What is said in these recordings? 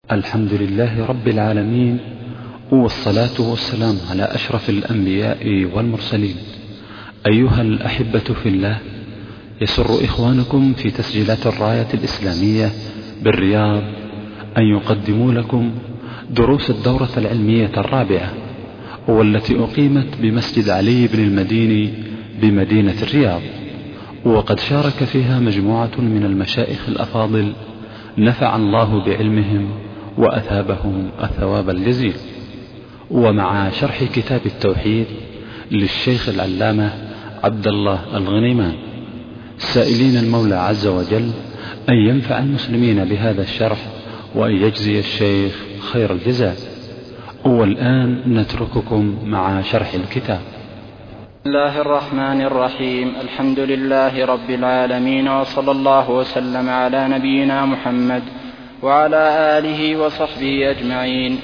الحمد لله رب العالمين، والصلاة والسلام على أشرف الأنبياء والمرسلين. أيها الأحبة في الله، يسر إخوانكم في تسجيلات الراية الإسلامية بالرياض أن يقدموا لكم دروس الدورة العلمية الرابعة، والتي أقيمت بمسجد علي بن المديني بمدينة الرياض، وقد شارك فيها مجموعة من المشايخ الأفاضل نفع الله بعلمهم وأثابهم الثواب الجزيل. ومع شرح كتاب التوحيد للشيخ العلامة عبد الله الغنيمان، سائلين المولى عز وجل أن ينفع المسلمين بهذا الشرح وأن يجزي الشيخ خير الجزاء. والآن نترككم مع شرح الكتاب. بسم الله الرحمن الرحيم. الحمد لله رب العالمين، وصلى الله وسلم على نبينا محمد وعلى آله وصحبه أجمعين.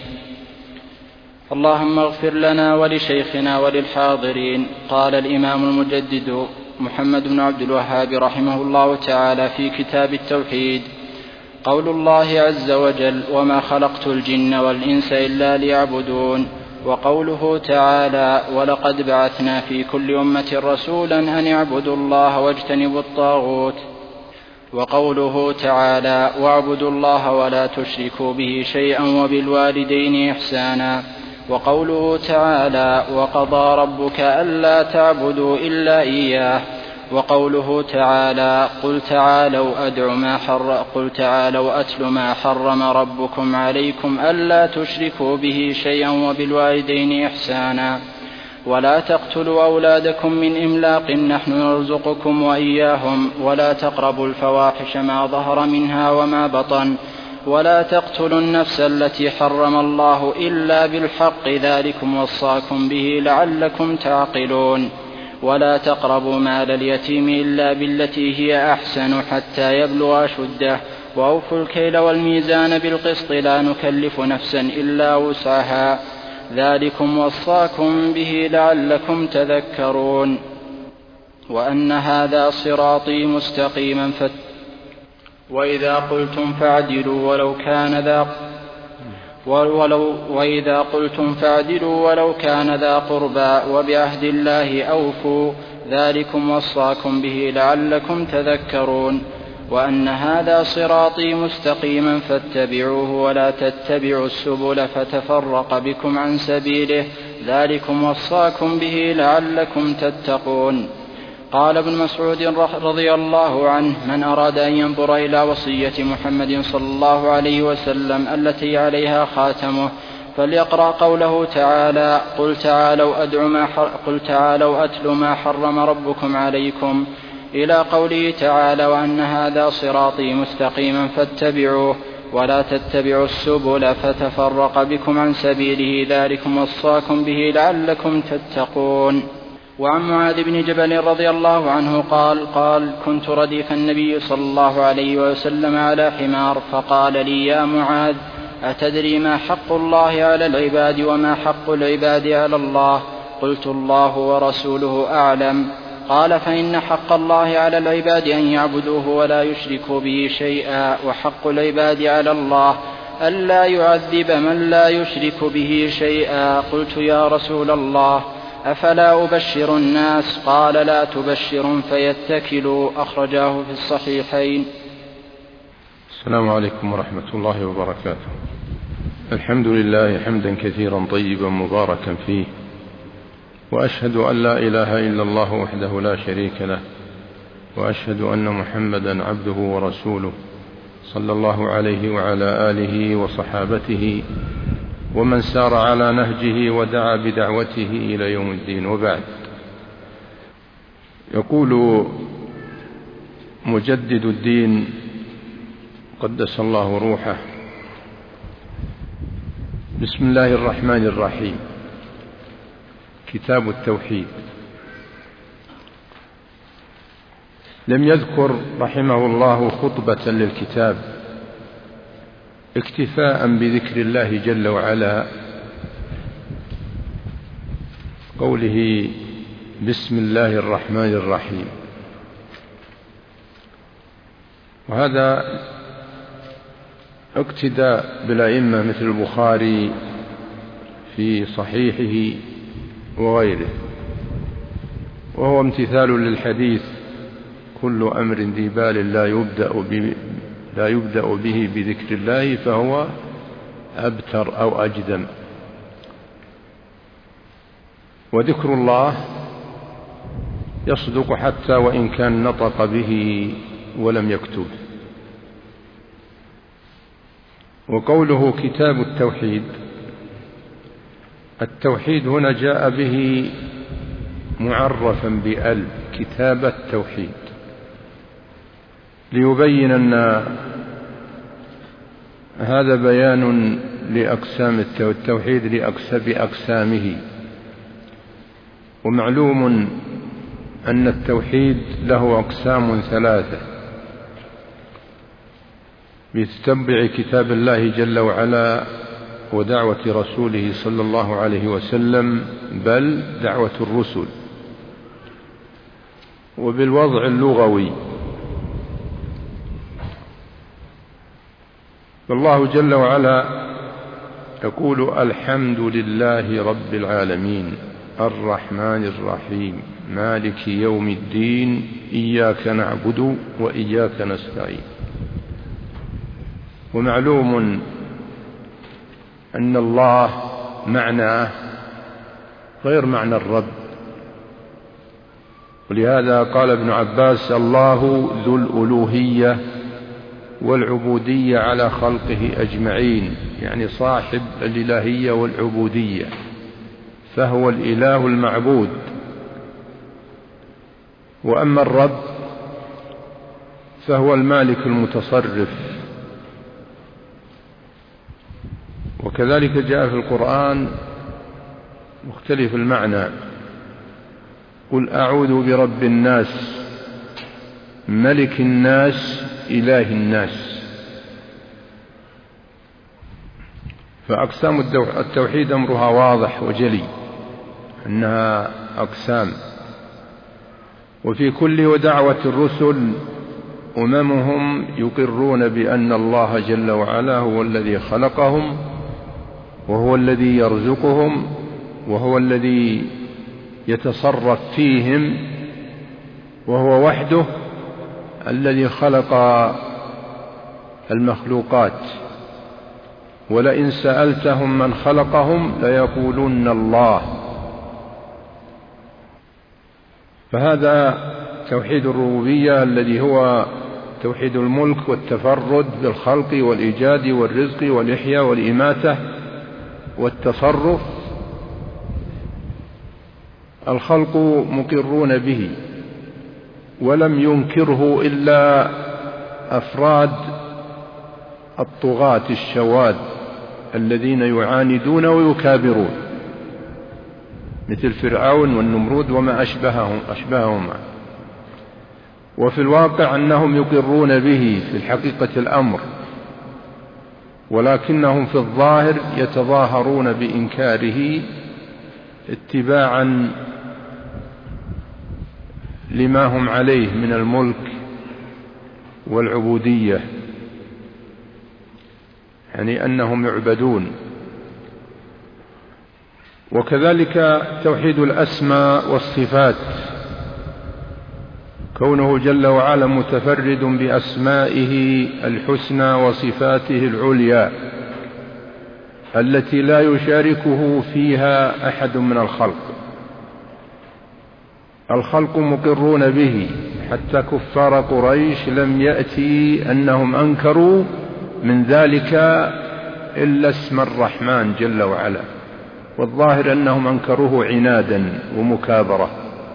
اللهم اغفر لنا ولشيخنا وللحاضرين. قال الإمام المجدد محمد بن عبد الوهاب رحمه الله تعالى في كتاب التوحيد: قول الله عز وجل: وما خلقت الجن والإنس إلا ليعبدون. وقوله تعالى: ولقد بعثنا في كل أمة رسولا أن اعبدوا الله واجتنبوا الطاغوت. وقوله تعالى: واعبدوا الله ولا تشركوا به شيئا وبالوالدين إحسانا. وقوله تعالى: وقضى ربك ألا تعبدوا إلا إياه. وقوله تعالى: قل تعالوا أتل ما حرم ربكم عليكم ألا تشركوا به شيئا وبالوالدين إحسانا. ولا تقتلوا أولادكم من إملاق نحن نرزقكم وإياهم. ولا تقربوا الفواحش ما ظهر منها وما بطن. ولا تقتلوا النفس التي حرم الله إلا بالحق ذلكم وصاكم به لعلكم تعقلون. ولا تقربوا مال اليتيم إلا بالتي هي أحسن حتى يبلغ أشده. وأوفوا الكيل والميزان بالقسط لا نكلف نفسا إلا وسعها ذلكم وصاكم به لعلكم تذكرون. وأن هذا صراطي مستقيما وإذا قلتم فاعدلوا ولو كان ذا قربى وبعهد الله أوفوا ذلكم وصاكم به لعلكم تذكرون. وأن هذا صراطي مستقيما فاتبعوه ولا تتبعوا السبل فتفرق بكم عن سبيله ذلكم وصاكم به لعلكم تتقون. قال ابن مسعود رضي الله عنه: من أراد أن ينظر إلى وصية محمد صلى الله عليه وسلم التي عليها خاتمه فليقرأ قوله تعالى: قل تعالوا أتل ما حرم ربكم عليكم، إلى قوله تعالى: وأن هذا صراطي مستقيما فاتبعوه ولا تتبعوا السبل فتفرق بكم عن سبيله ذلكم وصاكم به لعلكم تتقون. وعن معاذ بن جبل رضي الله عنه قال: كنت رديف النبي صلى الله عليه وسلم على حمار، فقال لي: يا معاذ، أتدري ما حق الله على العباد وما حق العباد على الله؟ قلت: الله ورسوله أعلم. قال: فإن حق الله على العباد أن يعبدوه ولا يشركوا به شيئا، وحق العباد على الله ألا يعذب من لا يشرك به شيئا. قلت: يا رسول الله، أفلا أبشر الناس؟ قال: لا تبشرهم فيتكلوا. أخرجاه في الصحيحين. السلام عليكم ورحمة الله وبركاته. الحمد لله حمدا كثيرا طيبا مباركا فيه، وأشهد أن لا إله إلا الله وحده لا شريك له، وأشهد أن محمدا عبده ورسوله صلى الله عليه وعلى آله وصحابته ومن سار على نهجه ودعا بدعوته إلى يوم الدين. وبعد، يقول مجدد الدين قدس الله روحه: بسم الله الرحمن الرحيم. كتاب التوحيد. لم يذكر رحمه الله خطبة للكتاب اكتفاء بذكر الله جل وعلا، قوله: بسم الله الرحمن الرحيم. وهذا اقتداء بالأئمة مثل البخاري في صحيحه وغيره، وهو امتثال للحديث: كل أمر ذي بال لا يبدأ به بذكر الله فهو أبتر أو أجدم. وذكر الله يصدق حتى وإن كان نطق به ولم يكتب. وقوله كتاب التوحيد، التوحيد هنا جاء به معرفا بأل، كتاب التوحيد، ليبين أن هذا بيان لأقسام التوحيد بأقسامه. ومعلوم أن التوحيد له أقسام ثلاثة بتتبع كتاب الله جل وعلا ودعوة رسوله صلى الله عليه وسلم، بل دعوة الرسل. وبالوضع اللغوي، فالله جل وعلا يقول: الحمد لله رب العالمين الرحمن الرحيم مالك يوم الدين إياك نعبد وإياك نستعين. ومعلوم أن الله معناه غير معنى الرب، ولهذا قال ابن عباس: الله ذو الألوهية والعبودية على خلقه أجمعين، يعني صاحب الإلهية والعبودية، فهو الإله المعبود. وأما الرب فهو المالك المتصرف. وكذلك جاء في القرآن مختلف المعنى: قل أعوذ برب الناس ملك الناس إله الناس. فأقسام التوحيد أمرها واضح وجلي، أنها أقسام. وفي كل ودعوة الرسل أممهم يقرون بأن الله جل وعلا هو الذي خلقهم، وهو الذي يرزقهم، وهو الذي يتصرف فيهم، وهو وحده الذي خلق المخلوقات. ولئن سألتهم من خلقهم ليقولن الله. فهذا توحيد الربوبية الذي هو توحيد الملك والتفرد بالخلق والإيجاد والرزق والإحياء والإماتة والتصرف. الخلق مقرون به، ولم ينكره إلا أفراد الطغاة الشواذ الذين يعاندون ويكابرون، مثل فرعون والنمرود وما أشبههما. وفي الواقع أنهم يقرون به في الحقيقة الأمر، ولكنهم في الظاهر يتظاهرون بإنكاره اتباعا لما هم عليه من الملك والعبودية، يعني أنهم يعبدون. وكذلك توحيد الأسماء والصفات، كونه جل وعلا متفرد بأسمائه الحسنى وصفاته العليا التي لا يشاركه فيها أحد من الخلق. الخلق مقرون به، حتى كفار قريش لم يأتي أنهم أنكروا من ذلك إلا اسم الرحمن جل وعلا، والظاهر أنهم أنكروه عنادا ومكابرة.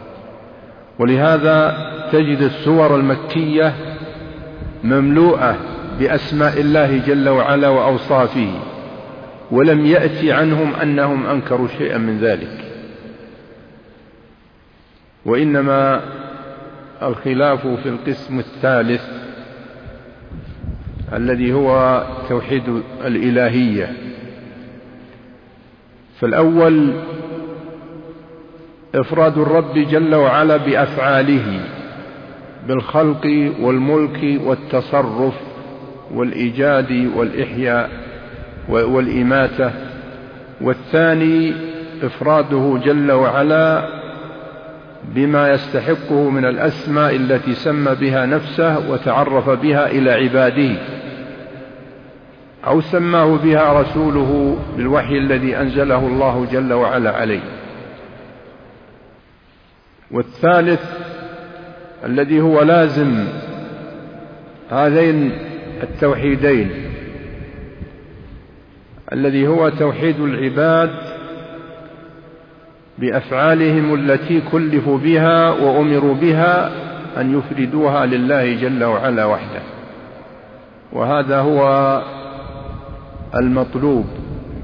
ولهذا تجد السور المكية مملوءة بأسماء الله جل وعلا وأوصافه، ولم يأتي عنهم أنهم أنكروا شيئا من ذلك. وإنما الخلاف في القسم الثالث الذي هو توحيد الإلهية. فالأول إفراد الرب جل وعلا بأفعاله بالخلق والملك والتصرف والإيجاد والإحياء والإماتة. والثاني إفراده جل وعلا بما يستحقه من الأسماء التي سمى بها نفسه وتعرف بها إلى عباده، أو سماه بها رسوله بالوحي الذي أنزله الله جل وعلا عليه. والثالث الذي هو لازم هذين التوحيدين، الذي هو توحيد العباد بأفعالهم التي كلفوا بها وأمروا بها أن يفردوها لله جل وعلا وحده، وهذا هو المطلوب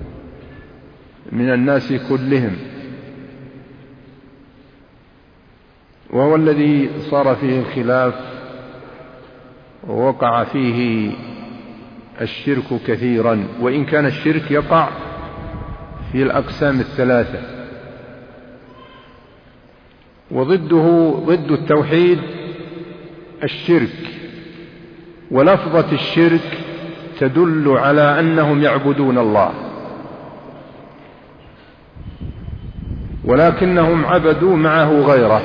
من الناس كلهم، وهو الذي صار فيه الخلاف ووقع فيه الشرك كثيرا، وإن كان الشرك يقع في الأقسام الثلاثة. وضده ضد التوحيد الشرك، ولفظة الشرك تدل على أنهم يعبدون الله، ولكنهم عبدوا معه غيره،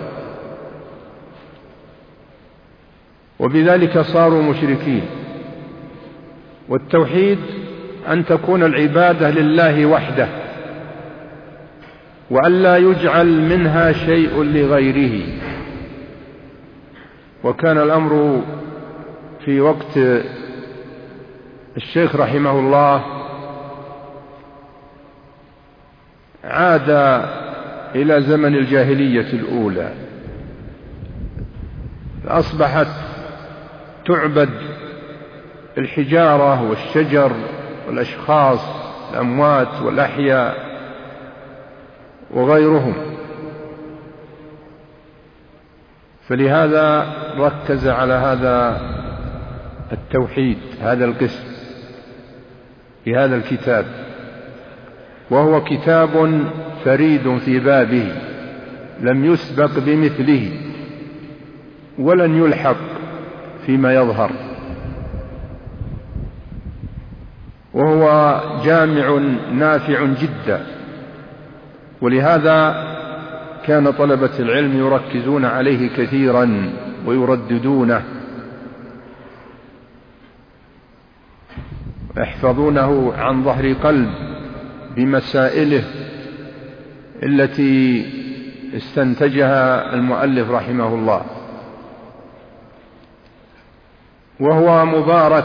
وبذلك صاروا مشركين. والتوحيد أن تكون العبادة لله وحده، وأن لا يجعل منها شيء لغيره. وكان الأمر في وقت الشيخ رحمه الله عاد إلى زمن الجاهلية الأولى، أصبحت تعبد الحجارة والشجر والأشخاص، الأموات والأحياء وغيرهم، فلهذا ركز على هذا التوحيد، هذا القسم في هذا الكتاب، وهو كتاب فريد في بابه لم يسبق بمثله ولن يلحق فيما يظهر، وهو جامع نافع جدا. ولهذا كان طلبة العلم يركزون عليه كثيرا ويرددونه ويحفظونه عن ظهر قلب بمسائله التي استنتجها المؤلف رحمه الله. وهو مبارك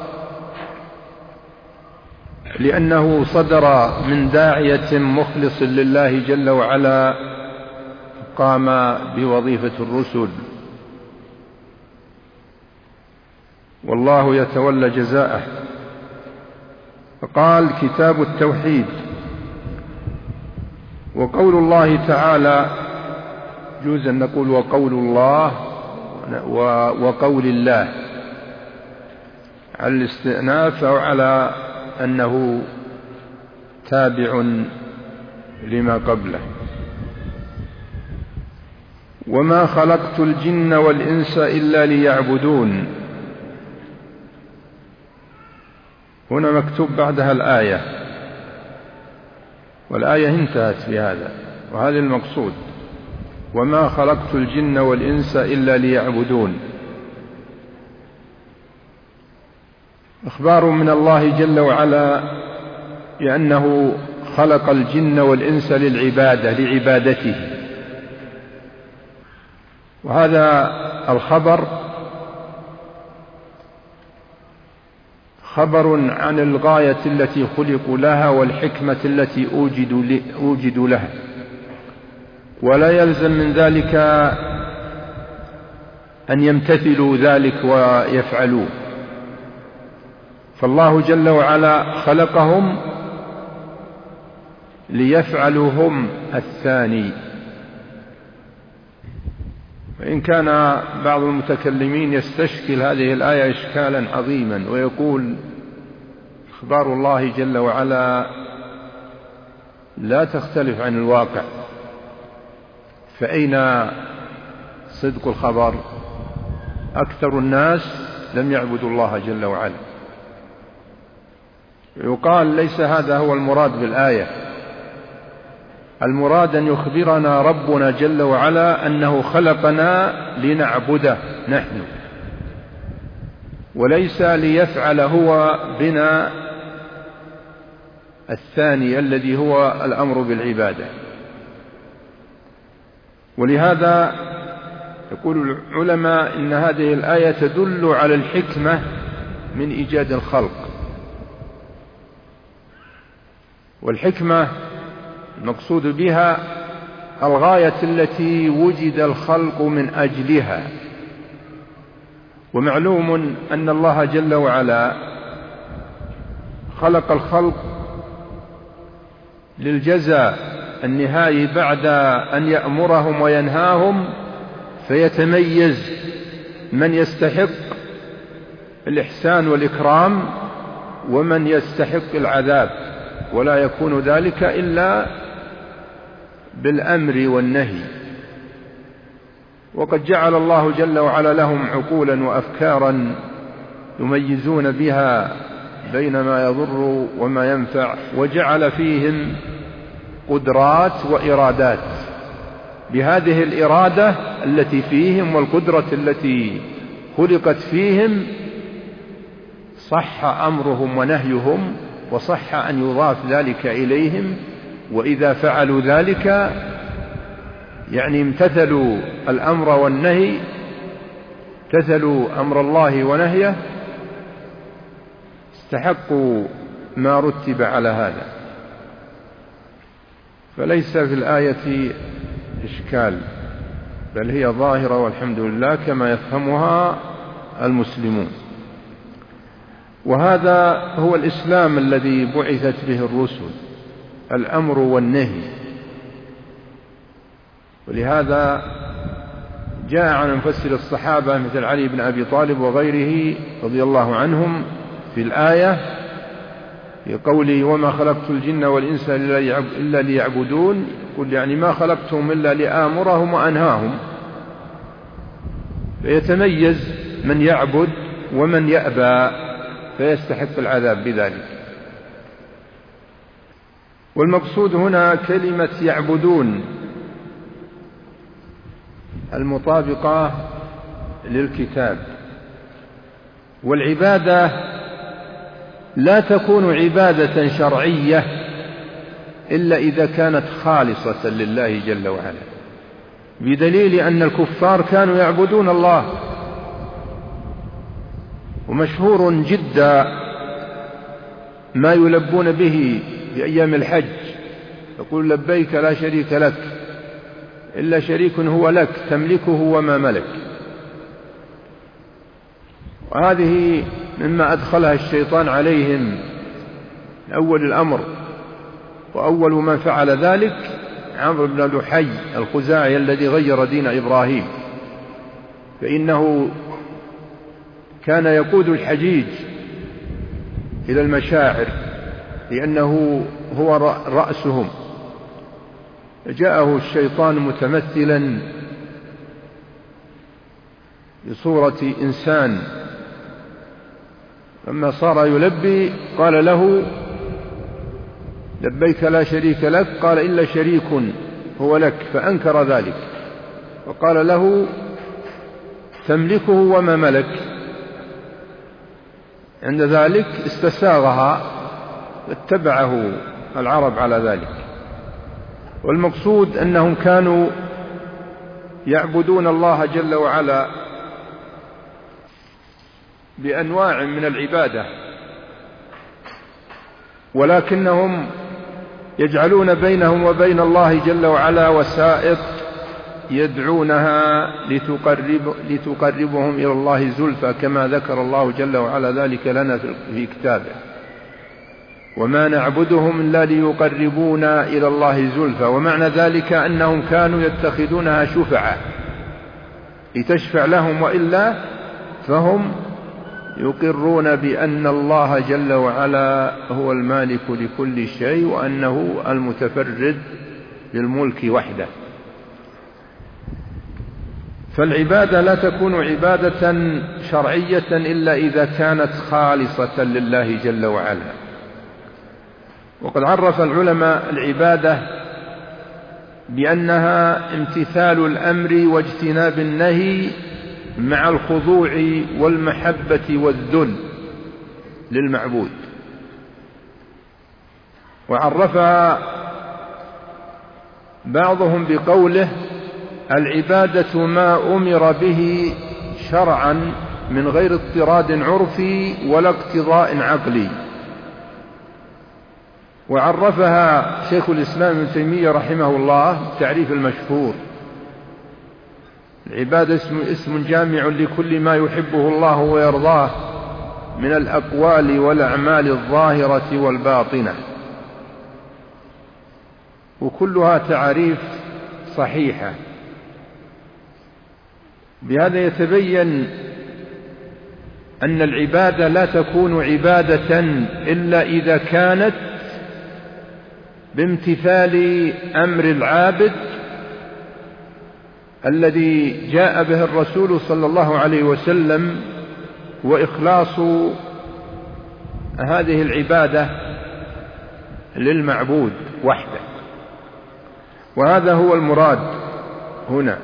لأنه صدر من داعية مخلص لله جل وعلا قام بوظيفة الرسل، والله يتولى جزاءه. فقال كتاب التوحيد. وقول الله تعالى يجوز أن نقول وقول الله وقول الله على الاستئناف أو على أنه تابع لما قبله. وما خلقت الجن والإنس إلا ليعبدون، هنا مكتوب بعدها الآية، والآية انتهت بهذا، وهذا المقصود: وما خلقت الجن والإنس إلا ليعبدون. إخبار من الله جل وعلا بأنه خلق الجن والإنس للعبادة، لعبادته. وهذا الخبر خبر عن الغاية التي خلقوا لها والحكمة التي أوجدوا لها، ولا يلزم من ذلك أن يمتثلوا ذلك ويفعلوه. فالله جل وعلا خلقهم ليفعلوا هم الثاني. وإن كان بعض المتكلمين يستشكل هذه الآية إشكالا عظيما ويقول: إخبار الله جل وعلا لا تختلف عن الواقع، فأين صدق الخبر؟ أكثر الناس لم يعبدوا الله جل وعلا. يقال ليس هذا هو المراد بالآية، المراد أن يخبرنا ربنا جل وعلا أنه خلقنا لنعبده نحن، وليس ليفعل هو بنا الثاني الذي هو الأمر بالعبادة. ولهذا يقول العلماء إن هذه الآية تدل على الحكمة من إيجاد الخلق. والحكمة المقصود بها الغاية التي وجد الخلق من أجلها. ومعلوم أن الله جل وعلا خلق الخلق للجزاء النهائي بعد أن يأمرهم وينهاهم، فيتميز من يستحق الإحسان والإكرام ومن يستحق العذاب، ولا يكون ذلك إلا بالأمر والنهي. وقد جعل الله جل وعلا لهم عقولا وأفكارا يميزون بها بين ما يضر وما ينفع، وجعل فيهم قدرات وإرادات. بهذه الإرادة التي فيهم والقدرة التي خلقت فيهم صح أمرهم ونهيهم، وصح أن يضاف ذلك إليهم. وإذا فعلوا ذلك يعني امتثلوا الأمر والنهي، امتثلوا أمر الله ونهيه، استحقوا ما رتب على هذا. فليس في الآية إشكال، بل هي ظاهرة والحمد لله كما يفهمها المسلمون. وهذا هو الإسلام الذي بعثت به الرسل، الأمر والنهي. ولهذا جاء عن مفسر الصحابة مثل علي بن أبي طالب وغيره رضي الله عنهم في الآية في قوله وما خلقت الجن والإنس إلا ليعبدون، يقول يعني ما خلقتهم إلا لآمرهم وأنهاهم. فيتميز من يعبد ومن يأبى فيستحق العذاب بذلك. والمقصود هنا كلمة يعبدون المطابقة للكتاب. والعبادة لا تكون عبادة شرعية إلا إذا كانت خالصة لله جل وعلا، بدليل أن الكفار كانوا يعبدون الله. ومشهور جدا ما يلبون به في أيام الحج، يقول لبيك لا شريك لك إلا شريك هو لك تملكه وما ملك. وهذه مما أدخلها الشيطان عليهم أول الأمر. وأول من فعل ذلك عمرو بن لحي الخزاعي الذي غير دين إبراهيم، فإنه كان يقود الحجيج إلى المشاعر لأنه هو رأسهم. جاءه الشيطان متمثلا بصورة إنسان، لما صار يلبي قال له لبيك لا شريك لك، قال إلا شريك هو لك، فأنكر ذلك وقال له تملكه وما ملك. عند ذلك استساغها واتبعه العرب على ذلك. والمقصود أنهم كانوا يعبدون الله جل وعلا بأنواع من العبادة، ولكنهم يجعلون بينهم وبين الله جل وعلا وسائط يدعونها لتقربهم إلى الله زلفى، كما ذكر الله جل وعلا ذلك لنا في كتابه. وما نعبدهم إلا ليقربونا إلى الله زلفى. ومعنى ذلك أنهم كانوا يتخذونها شفعاء لتشفع لهم، وإلا فهم يقرون بأن الله جل وعلا هو المالك لكل شيء، وأنه المتفرد بالملك وحده. فالعبادة لا تكون عبادة شرعية إلا إذا كانت خالصة لله جل وعلا. وقد عرف العلماء العبادة بأنها امتثال الأمر واجتناب النهي مع الخضوع والمحبة والذل للمعبود. وعرفها بعضهم بقوله: العبادة ما أمر به شرعا من غير اضطراد عرفي ولا اقتضاء عقلي. وعرفها شيخ الإسلام ابن تيمية رحمه الله التعريف المشهور: العبادة اسم جامع لكل ما يحبه الله ويرضاه من الأقوال والأعمال الظاهرة والباطنة. وكلها تعريف صحيحة. بهذا يتبين أن العبادة لا تكون عبادة إلا إذا كانت بامتثال أمر العابد الذي جاء به الرسول صلى الله عليه وسلم، وإخلاص هذه العبادة للمعبود وحده. وهذا هو المراد هنا.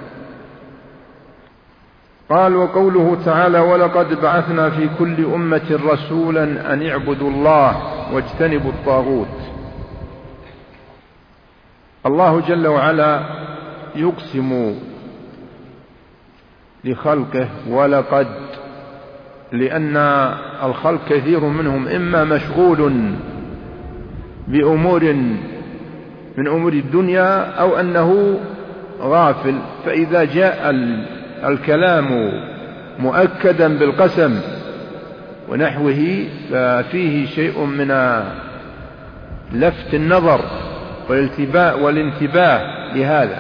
قال: وقوله تعالى: ولقد بعثنا في كل أمة رسولا أن اعبدوا الله واجتنبوا الطاغوت. الله جل وعلا يقسم لخلقه ولقد، لأن الخلق كثير منهم إما مشغول بأمور من أمور الدنيا أو أنه غافل، فإذا جاء الكلام مؤكدا بالقسم ونحوه ففيه شيء من لفت النظر والانتباه لهذا.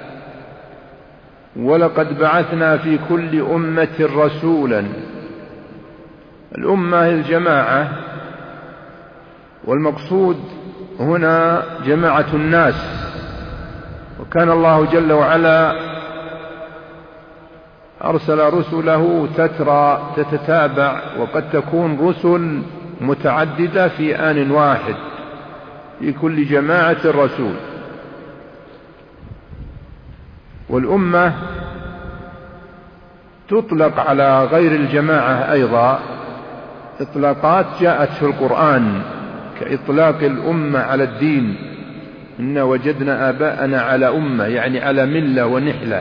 ولقد بعثنا في كل أمة رسولا. الأمة هي الجماعة، والمقصود هنا جماعة الناس. وكان الله جل وعلا أرسل رسله تترى تتتابع، وقد تكون رسل متعددة في آن واحد، في كل جماعة رسول. والأمة تطلق على غير الجماعة أيضا إطلاقات جاءت في القرآن، كإطلاق الأمة على الدين: إنا وجدنا آباءنا على أمة، يعني على ملة ونحلة.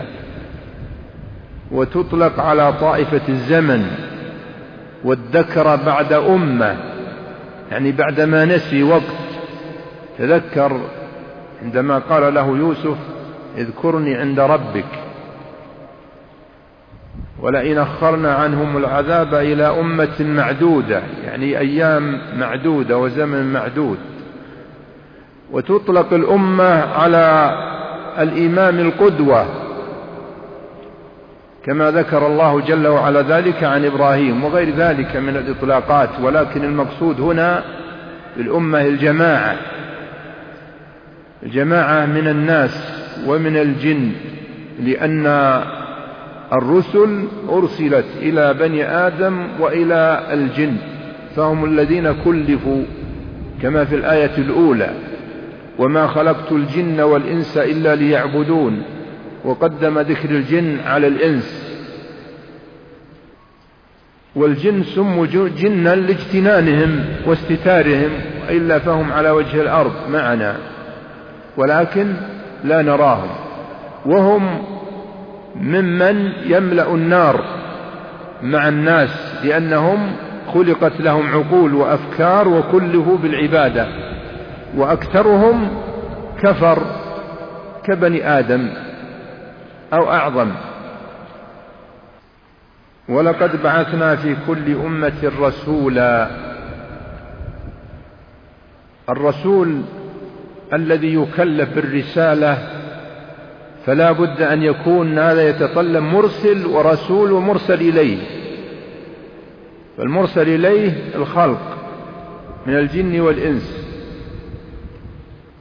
وتطلق على طائفة الزمن: والذكر بعد أمة، يعني بعدما نسي وقت تذكر عندما قال له يوسف: اذكرني عند ربك، ولئن أخرنا عنهم العذاب إلى أمة معدودة، يعني أيام معدودة وزمن معدود. وتطلق الأمة على الإمام القدوة، كما ذكر الله جل وعلا ذلك عن إبراهيم، وغير ذلك من الإطلاقات. ولكن المقصود هنا الأمة الجماعة، الجماعة من الناس ومن الجن، لأن الرسل أرسلت إلى بني آدم وإلى الجن، فهم الذين كلفوا كما في الآية الأولى: وما خلقت الجن والإنس إلا ليعبدون. وقدم ذكر الجن على الإنس. والجن سموا جنا لاجتنانهم واستتارهم، إلا فهم على وجه الأرض معنا ولكن لا نراهم، وهم ممن يملأ النار مع الناس، لأنهم خلقت لهم عقول وأفكار وكلفوا بالعبادة، وأكثرهم كفر كبني آدم أو أعظم. ولقد بعثنا في كل أمة رسولا. الرسول الذي يكلف بالرسالة فلا بد أن يكون هذا يتطلب مرسل ورسول ومرسل إليه. فالمرسل إليه الخلق من الجن والإنس،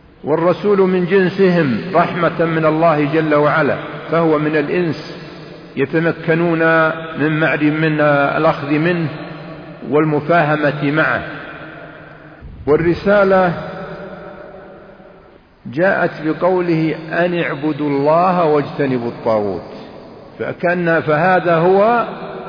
والرسول من جنسهم رحمة من الله جل وعلا، فهو من الإنس يتمكنون من الأخذ منه والمفاهمة معه. والرسالة جاءت بقوله أن اعبدوا الله واجتنبوا الطاغوت، فهذا هو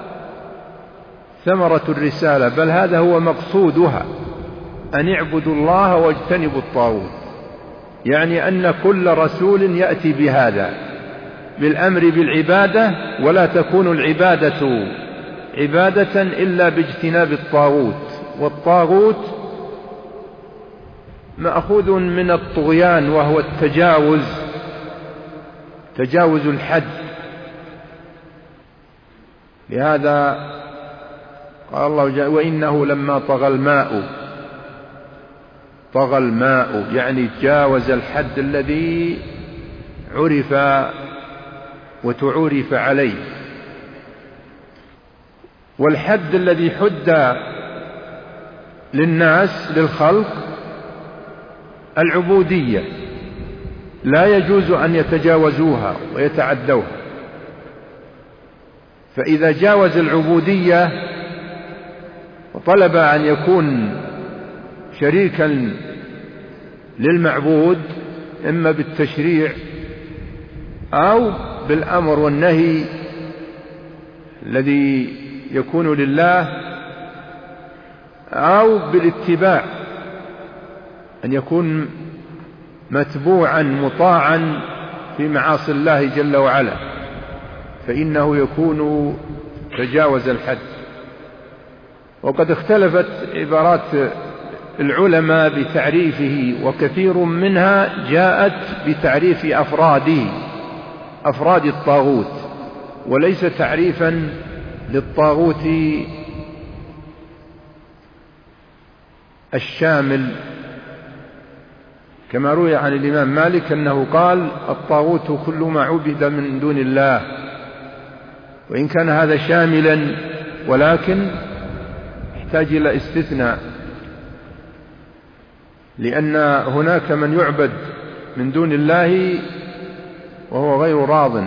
ثمرة الرسالة، بل هذا هو مقصودها، أن اعبدوا الله واجتنبوا الطاغوت، يعني أن كل رسول يأتي بهذا، بالأمر بالعبادة، ولا تكون العبادة عبادة إلا باجتناب الطاغوت. والطاغوت مأخوذ من الطغيان، وهو تجاوز الحد. لهذا قال الله وإنه لما طغى الماء، يعني جاوز الحد الذي عرف وتعرف عليه. والحد الذي حد للناس للخلق العبودية، لا يجوز أن يتجاوزوها ويتعدوها. فإذا جاوز العبودية وطلب أن يكون شريكا للمعبود، إما بالتشريع أو بالأمر والنهي الذي يكون لله، أو بالاتباع، أن يكون متبوعا مطاعا في معاصي الله جل وعلا، فإنه يكون تجاوز الحد. وقد اختلفت عبارات العلماء بتعريفه، وكثير منها جاءت بتعريف أفراد الطاغوت، وليس تعريفا للطاغوت الشامل، كما روي عن الإمام مالك أنه قال الطاغوت كل ما عبد من دون الله، وإن كان هذا شاملا ولكن يحتاج إلى استثناء، لأن هناك من يعبد من دون الله وهو غير راض.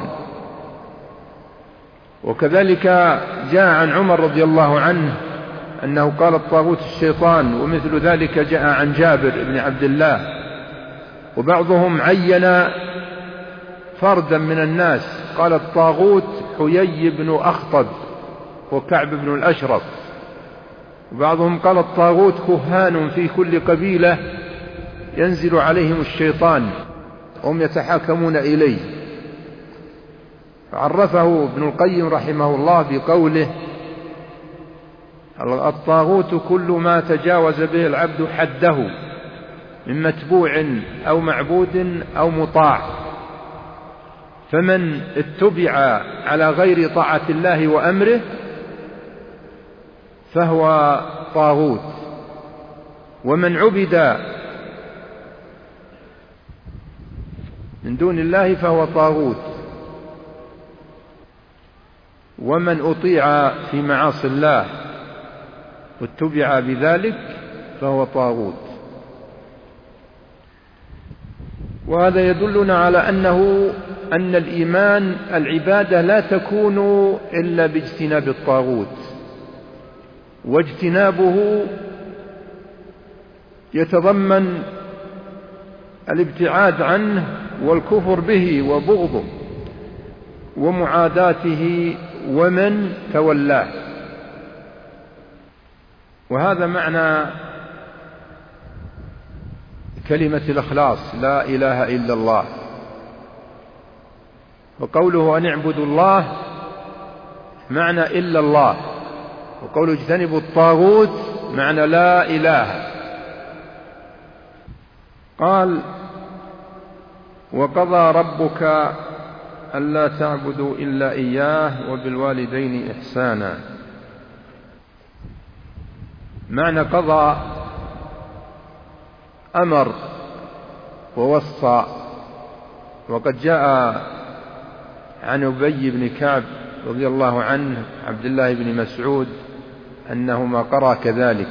وكذلك جاء عن عمر رضي الله عنه أنه قال الطاغوت الشيطان، ومثل ذلك جاء عن جابر بن عبد الله. وبعضهم عين فردا من الناس قال الطاغوت حيي بن أخطب وكعب بن الأشرف. وبعضهم قال الطاغوت كهان في كل قبيلة ينزل عليهم الشيطان وهم يتحاكمون إليه. فعرفه ابن القيم رحمه الله بقوله الطاغوت كل ما تجاوز به العبد حده من متبوع أو معبود أو مطاع، فمن اتبع على غير طاعة الله وأمره فهو طاغوت، ومن عبد من دون الله فهو طاغوت، ومن أطيع في معاصي الله واتبع بذلك فهو طاغوت. وهذا يدلنا على أن الإيمان العبادة لا تكون إلا باجتناب الطاغوت، واجتنابه يتضمن الابتعاد عنه والكفر به وبغضه ومعاداته ومن تولاه. وهذا معنى كلمة الإخلاص لا إله إلا الله. وقوله أن اعبدوا الله معنى إلا الله، وقوله اجتنبوا الطاغوت معنى لا إله. قال وقضى ربك ألا تعبدوا إلا إياه وبالوالدين إحسانا. معنى قضى أمر ووصى. وقد جاء عن أبي بن كعب رضي الله عنه عبد الله بن مسعود أنهما قرأ كذلك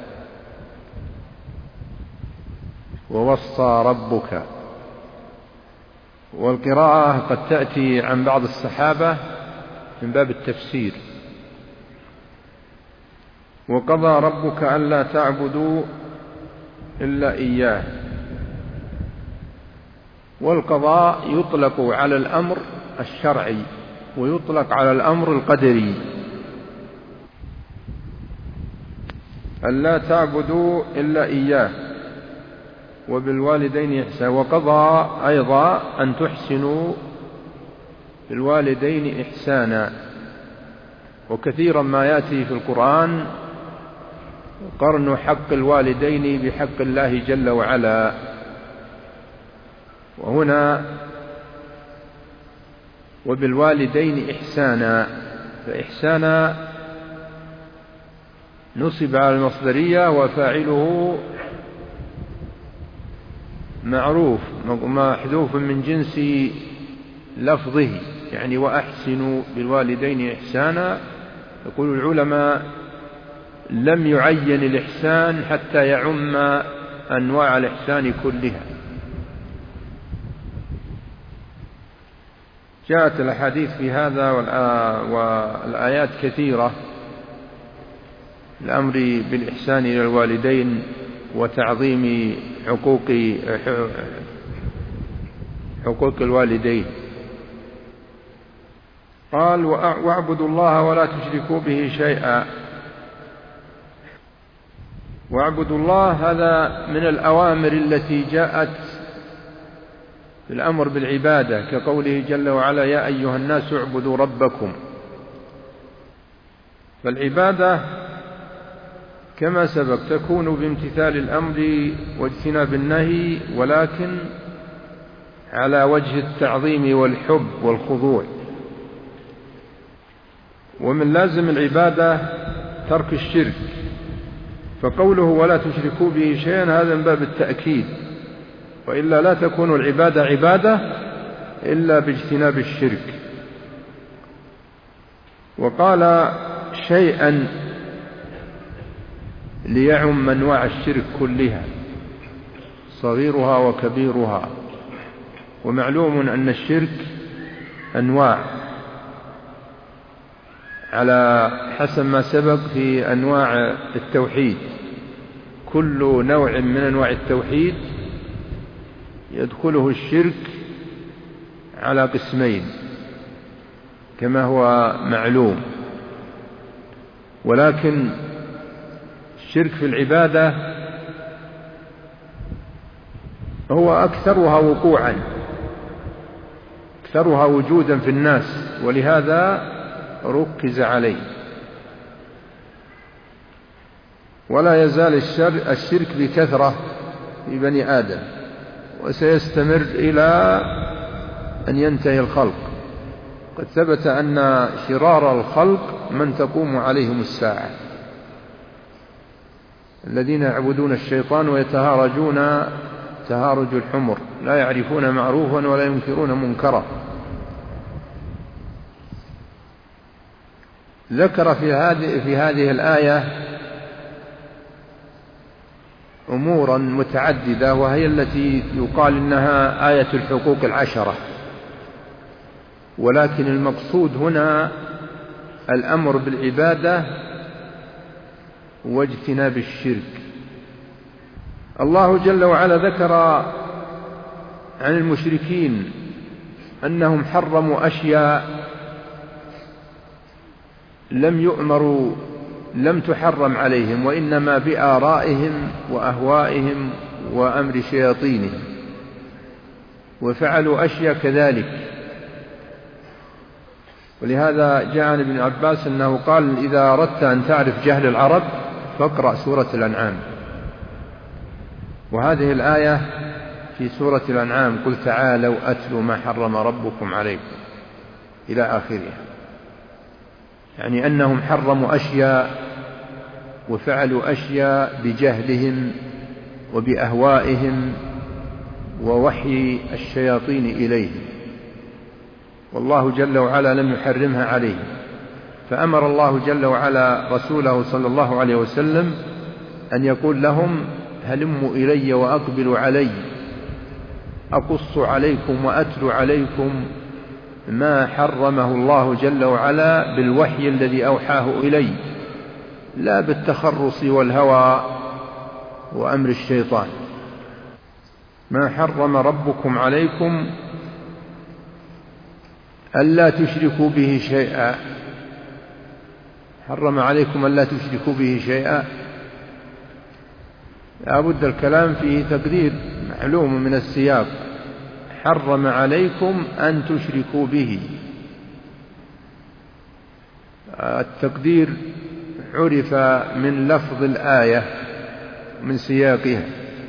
ووصى ربك. والقراءة قد تأتي عن بعض الصحابة من باب التفسير. وقضى ربك ألا تعبدوا إلا إياه. والقضاء يطلق على الأمر الشرعي ويطلق على الأمر القدري. ألا تعبدوا إلا إياه وبالوالدين إحسانا. وقضى أيضا أن تحسنوا بالوالدين إحسانا. وكثيرا ما يأتي في القرآن قرن حق الوالدين بحق الله جل وعلا، وهنا وبالوالدين إحسانا، فإحسانا نصب على المصدرية وفاعله معروف محذوف من جنس لفظه، يعني وأحسنوا بالوالدين إحسانا. يقول العلماء لم يعين الإحسان حتى يعم أنواع الإحسان كلها. جاءت الأحاديث في هذا والآيات كثيرة، الأمر بالإحسان إلى الوالدين وتعظيم حقوق الوالدين. قال واعبدوا الله ولا تشركوا به شيئا. واعبدوا الله هذا من الأوامر التي جاءت في الأمر بالعبادة، كقوله جل وعلا يا أيها الناس اعبدوا ربكم. فالعبادة كما سبق تكون بامتثال الأمر واجتناب النهي، ولكن على وجه التعظيم والحب والخضوع. ومن لازم العبادة ترك الشرك، فقوله ولا تشركوا به شيئا هذا من باب التأكيد، وإلا لا تكون العبادة عبادة إلا باجتناب الشرك. وقال شيئا ليعم أنواع الشرك كلها صغيرها وكبيرها. ومعلوم أن الشرك أنواع على حسب ما سبق في أنواع التوحيد. كل نوع من أنواع التوحيد يدخله الشرك على قسمين كما هو معلوم، ولكن الشرك في العبادة هو أكثرها وقوعا، أكثرها وجودا في الناس، ولهذا ركز عليه. ولا يزال الشرك بكثرة في بني آدم، وسيستمر إلى أن ينتهي الخلق. قد ثبت أن شرار الخلق من تقوم عليهم الساعة، الذين يعبدون الشيطان ويتهارجون تهارج الحمر، لا يعرفون معروفا ولا ينكرون منكرا. ذكر في هذه الآية أمورا متعددة، وهي التي يقال إنها آية الحقوق العشرة، ولكن المقصود هنا الأمر بالعبادة واجتناب الشرك. الله جل وعلا ذكر عن المشركين أنهم حرموا أشياء لم تحرم عليهم، وإنما بآرائهم وأهوائهم وأمر شياطينهم، وفعلوا أشياء كذلك. ولهذا جاء عن ابن عباس أنه قال إذا أردت أن تعرف جهل العرب فاقرأ سورة الأنعام. وهذه الآية في سورة الأنعام قل تعالوا أتل ما حرم ربكم عليكم إلى آخرها، يعني أنهم حرموا أشياء وفعلوا أشياء بجهلهم وبأهوائهم ووحي الشياطين إليهم، والله جل وعلا لم يحرمها عليهم. فأمر الله جل وعلا رسوله صلى الله عليه وسلم أن يقول لهم هلموا إلي وأقبلوا علي، أقص عليكم وأتلو عليكم ما حرمه الله جل وعلا بالوحي الذي أوحاه إليه، لا بالتخرص والهوى وأمر الشيطان. ما حرم ربكم عليكم ألا تشركوا به شيئا، حرم عليكم ألا تشركوا به شيئا، لا بد الكلام فيه تقدير معلوم من السياق. حرم عليكم أن تشركوا به، التقدير عرف من لفظ الآية من سياقها،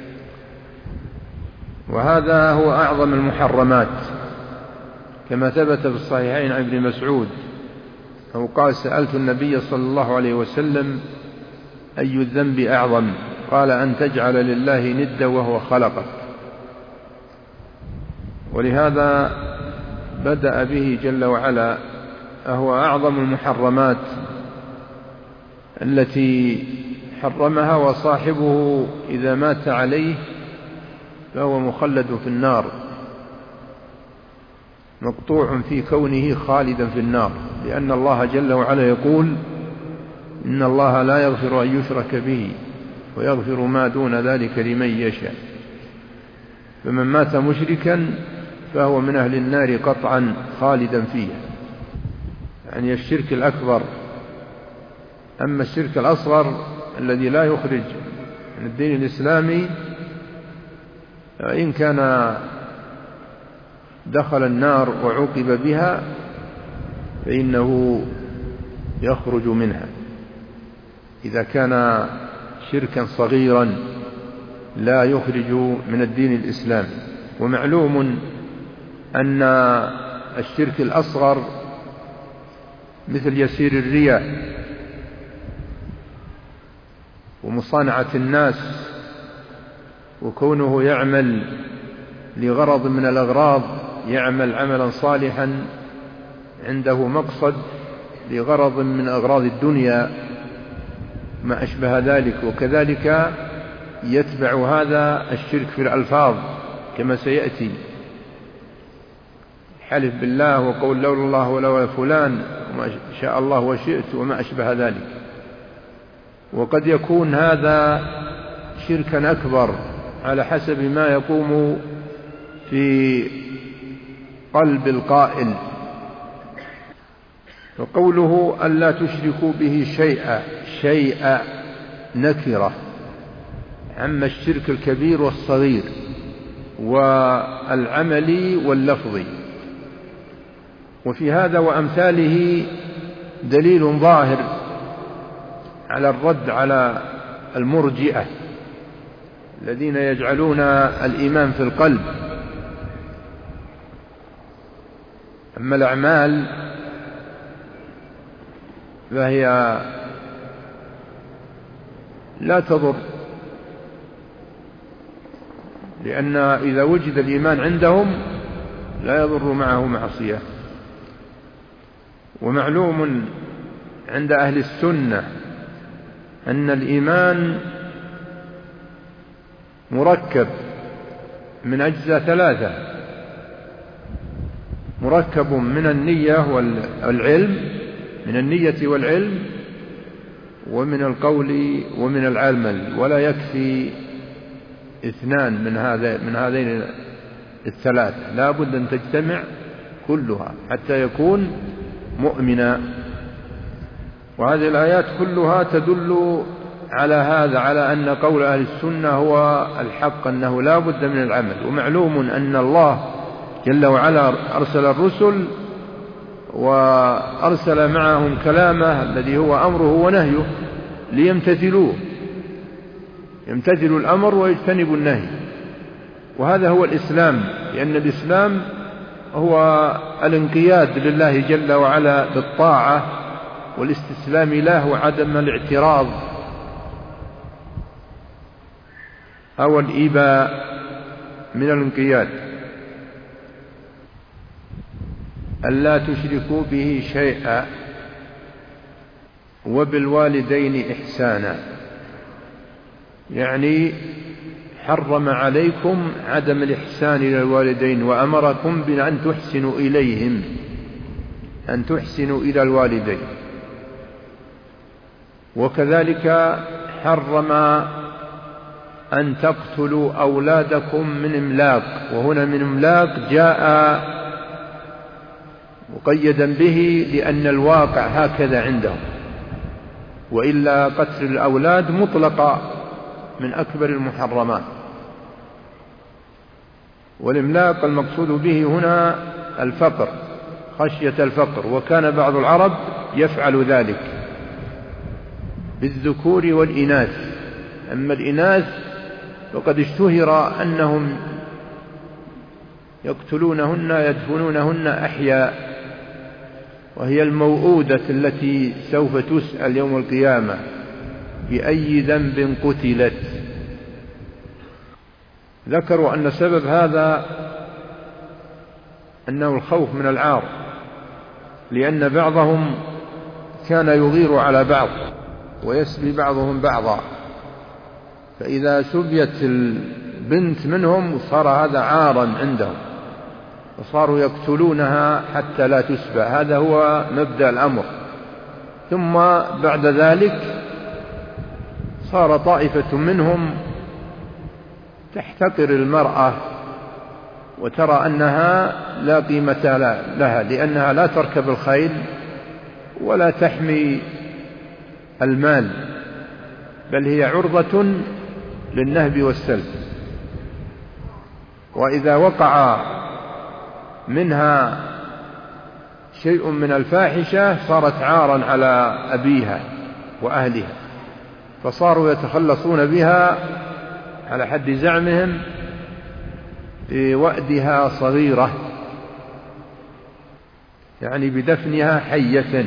وهذا هو أعظم المحرمات كما ثبت في الصحيحين عن ابن مسعود أو قال: سألت النبي صلى الله عليه وسلم أي الذنب أعظم؟ قال: أن تجعل لله ندا وهو خلقك. ولهذا بدأ به جل وعلا، أهو أعظم المحرمات التي حرمها، وصاحبه إذا مات عليه فهو مخلد في النار، مقطوع في كونه خالدا في النار، لأن الله جل وعلا يقول: إن الله لا يغفر أن يشرك به ويغفر ما دون ذلك لمن يشاء. فمن مات مشركا فهو من أهل النار قطعا خالدا فيها، يعني الشرك الأكبر. أما الشرك الأصغر الذي لا يخرج من الدين الإسلامي، إن كان دخل النار وعوقب بها فإنه يخرج منها، إذا كان شركا صغيرا لا يخرج من الدين الإسلامي. ومعلوم أن الشرك الأصغر مثل يسير الرياء ومصانعة الناس، وكونه يعمل لغرض من الأغراض، يعمل عملا صالحا عنده مقصد لغرض من أغراض الدنيا ما أشبه ذلك. وكذلك يتبع هذا الشرك في الألفاظ كما سيأتي، حلف بالله وقول لولا الله ولولا فلان وما شاء الله وشئت وما أشبه ذلك. وقد يكون هذا شركا أكبر على حسب ما يقوم في قلب القائل. وقوله ألا تشركوا به شيئا نكرة عم الشرك الكبير والصغير والعملي واللفظي. وفي هذا وأمثاله دليل ظاهر على الرد على المرجئة الذين يجعلون الإيمان في القلب. أما الأعمال فهي لا تضر، لأن إذا وجد الإيمان عندهم لا يضر معه معصية. ومعلوم عند أهل السنة أن الإيمان مركب من أجزاء ثلاثة: مركب من النية والعلم، من النية والعلم، ومن القول ومن العمل، ولا يكفي اثنان من هذين الثلاثة، لا بد أن تجتمع كلها حتى يكون مؤمنا. وهذه الآيات كلها تدل على هذا، على أن قول أهل السنة هو الحق، أنه لا بد من العمل. ومعلوم أن الله جل وعلا أرسل الرسل وأرسل معهم كلامه الذي هو أمره ونهيه ليمتثلوه، يمتثلوا الأمر ويجتنبوا النهي. وهذا هو الإسلام، لأن الإسلام هو الانقياد لله جل وعلا بالطاعة والاستسلام له وعدم الاعتراض أو الإيباء من الانقياد. ألا تشركوا به شيئا وبالوالدين إحسانا، يعني حرم عليكم عدم الإحسان إلى الوالدين وأمركم بأن تحسنوا إليهم، أن تحسنوا إلى الوالدين. وكذلك حرم أن تقتلوا أولادكم من إملاق، وهنا من إملاق جاء مقيدا به لأن الواقع هكذا عندهم، وإلا قتل الأولاد مطلقة من أكبر المحرمات. والإملاق المقصود به هنا الفقر، خشية الفقر، وكان بعض العرب يفعل ذلك بالذكور والإناث. أما الإناث فقد اشتهر أنهم يقتلونهن يدفنونهن أحياء، وهي الموؤودة التي سوف تسأل يوم القيامة بأي ذنب قتلت. ذكروا أن سبب هذا أنه الخوف من العار، لأن بعضهم كان يغير على بعض ويسبي بعضهم بعضا، فإذا سبيت البنت منهم صار هذا عارا عندهم، وصاروا يقتلونها حتى لا تسبى. هذا هو مبدأ الأمر. ثم بعد ذلك صار طائفة منهم تحتقر المرأة وترى أنها لا قيمة لها، لأنها لا تركب الخيل ولا تحمي المال، بل هي عرضة للنهب والسلب. وإذا وقع منها شيء من الفاحشة صارت عارا على أبيها وأهلها، فصاروا يتخلصون بها على حد زعمهم بوأدها صغيرة، يعني بدفنها حية.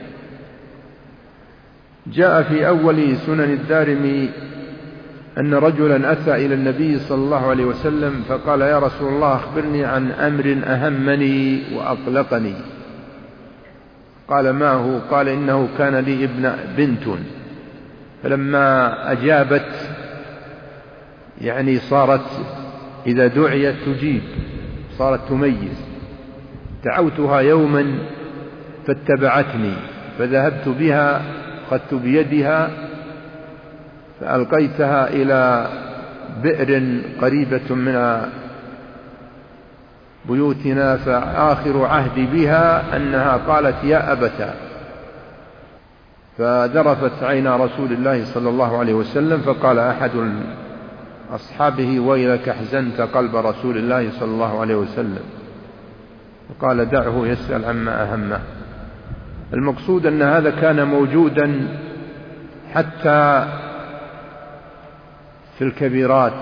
جاء في أول سنن الدارمي أن رجلا أتى إلى النبي صلى الله عليه وسلم فقال: يا رسول الله، أخبرني عن أمر أهمني وأقلقني. قال: ما هو؟ قال: إنه كان لي بنت، فلما أجابت يعني صارت إذا دعيت تجيب، صارت تميز. دعوتها يوما فاتبعتني، فذهبت بها، أخذت بيدها فألقيتها إلى بئر قريبة من بيوتنا، فآخر عهدي بها أنها قالت: يا أبتا. فذرفت عينا رسول الله صلى الله عليه وسلم، فقال أحد أصحابه: ويلك أحزنت قلب رسول الله صلى الله عليه وسلم. فقال: دعه يسأل عما أهمه. المقصود أن هذا كان موجودا حتى في الكبيرات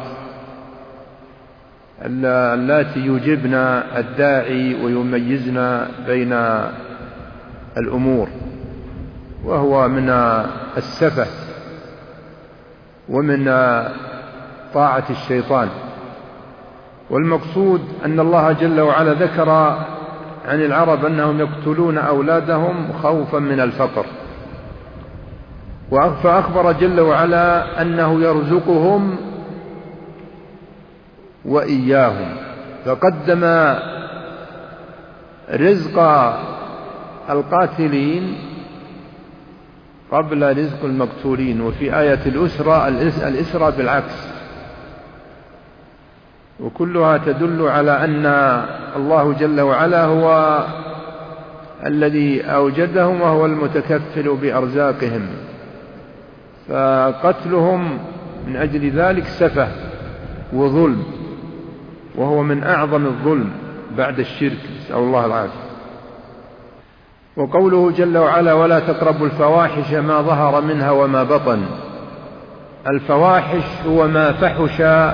اللاتي يجبن الداعي ويميزن بين الأمور، وهو من السفه ومن طاعة الشيطان. والمقصود أن الله جل وعلا ذكر عن العرب أنهم يقتلون أولادهم خوفا من الفقر، فأخبر جل وعلا أنه يرزقهم وإياهم، فقدم رزق القاتلين قبل رزق المقتولين. وفي آية الإسرى بالعكس، وكلها تدل على أن الله جل وعلا هو الذي أوجدهم وهو المتكفل بأرزاقهم، فقتلهم من أجل ذلك سفه وظلم، وهو من أعظم الظلم بعد الشرك، نسأل الله العافية. وقوله جل وعلا: ولا تقربوا الفواحش ما ظهر منها وما بطن. الفواحش هو ما فحش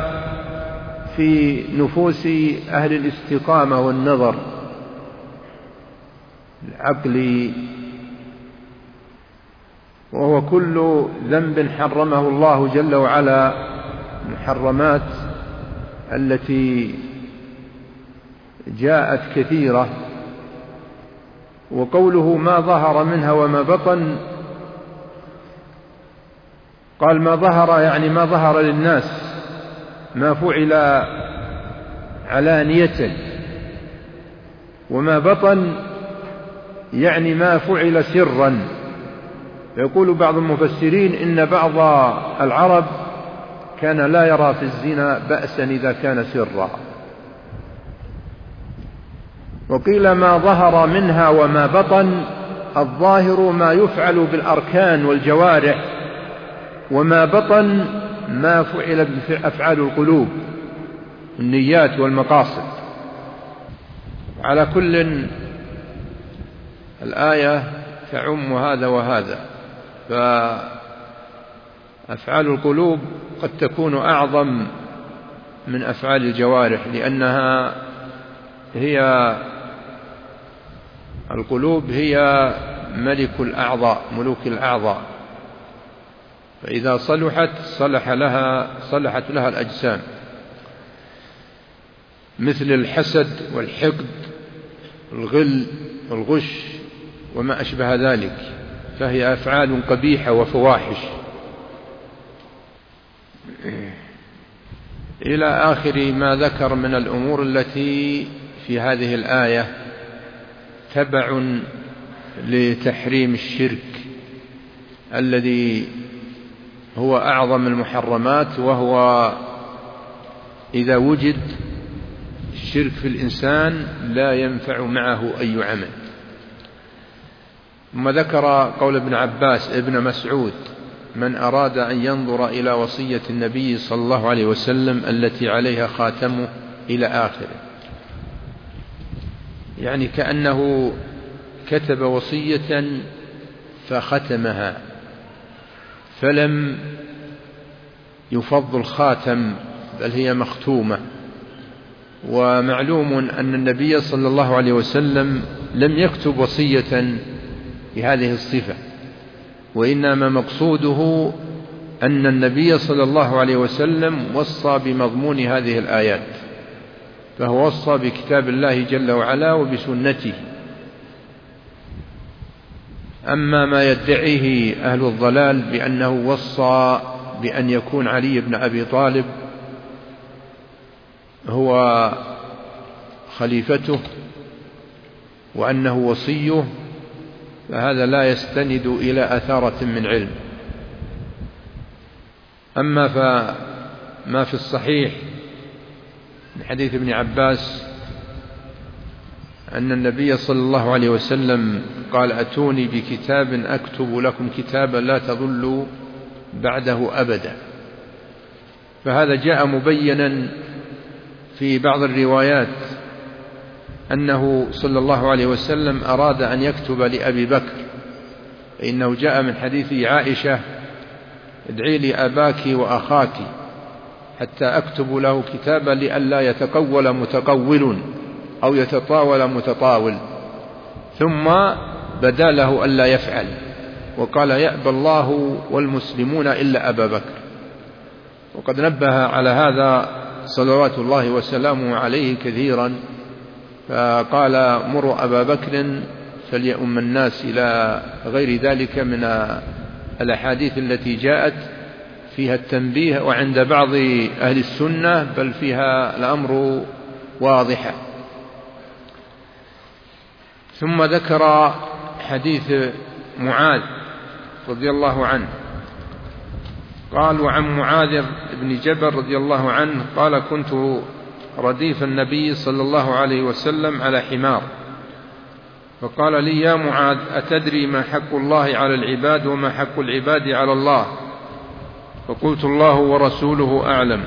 في نفوس أهل الاستقامة والنظر العقلي، وهو كل ذنب حرمه الله جل وعلا، المحرمات التي جاءت كثيرة. وقوله ما ظهر منها وما بطن، قال ما ظهر يعني ما ظهر للناس، ما فعل علانية، وما بطن يعني ما فعل سرا. يقول بعض المفسرين إن بعض العرب كان لا يرى في الزنا بأسا إذا كان سرا. وقيل ما ظهر منها وما بطن، الظاهر ما يفعل بالأركان والجوارح، وما بطن ما فعل بأفعال القلوب، النيات والمقاصد. على كل الآية تعم هذا وهذا، فأفعال القلوب قد تكون أعظم من أفعال الجوارح، لأنها القلوب هي ملك الأعضاء، ملوك الأعضاء، فإذا صلحت صلحت لها الأجسام، مثل الحسد والحقد والغل والغش وما أشبه ذلك، فهي أفعال قبيحة وفواحش. إلى آخر ما ذكر من الأمور التي في هذه الآية تبع لتحريم الشرك الذي هو أعظم المحرمات، وهو إذا وجد الشرك في الإنسان لا ينفع معه أي عمل. ثم ذكر قول ابن مسعود: من أراد أن ينظر إلى وصية النبي صلى الله عليه وسلم التي عليها خاتمه إلى آخره، يعني كأنه كتب وصية فختمها، فلم يفض الخاتم بل هي مختومة. ومعلوم أن النبي صلى الله عليه وسلم لم يكتب وصية بهذه الصفة، وإنما مقصوده أن النبي صلى الله عليه وسلم وصى بمضمون هذه الآيات، فهو وصى بكتاب الله جل وعلا وبسنته. أما ما يدعيه أهل الضلال بأنه وصى بأن يكون علي بن أبي طالب هو خليفته وأنه وصيه، فهذا لا يستند إلى أثارة من علم. أما فما في الصحيح من حديث ابن عباس أن النبي صلى الله عليه وسلم قال: أتوني بكتاب أكتب لكم كتابا لا تضلوا بعده أبدا، فهذا جاء مبينا في بعض الروايات أنه صلى الله عليه وسلم أراد أن يكتب لأبي بكر، فإنه جاء من حديث عائشة: ادعي لي أباك وأخاك حتى أكتب له كتابا لئلا يتقول متقول أو يتطاول متطاول. ثم بدا له ألا يفعل، وقال: يأبى الله والمسلمون إلا أبا بكر. وقد نبه على هذا صلوات الله وسلامه عليه كثيرا، فقال: مروا أبا بكر فليؤم الناس، إلى غير ذلك من الأحاديث التي جاءت فيها التنبيه، وعند بعض أهل السنة بل فيها الأمر واضحة. ثم ذكر حديث معاذ رضي الله عنه قال: وعن معاذ بن جبل رضي الله عنه قال: كنت رديف النبي صلى الله عليه وسلم على حمار، فقال لي: يا معاذ، أتدري ما حق الله على العباد وما حق العباد على الله؟ فقلت: الله ورسوله أعلم.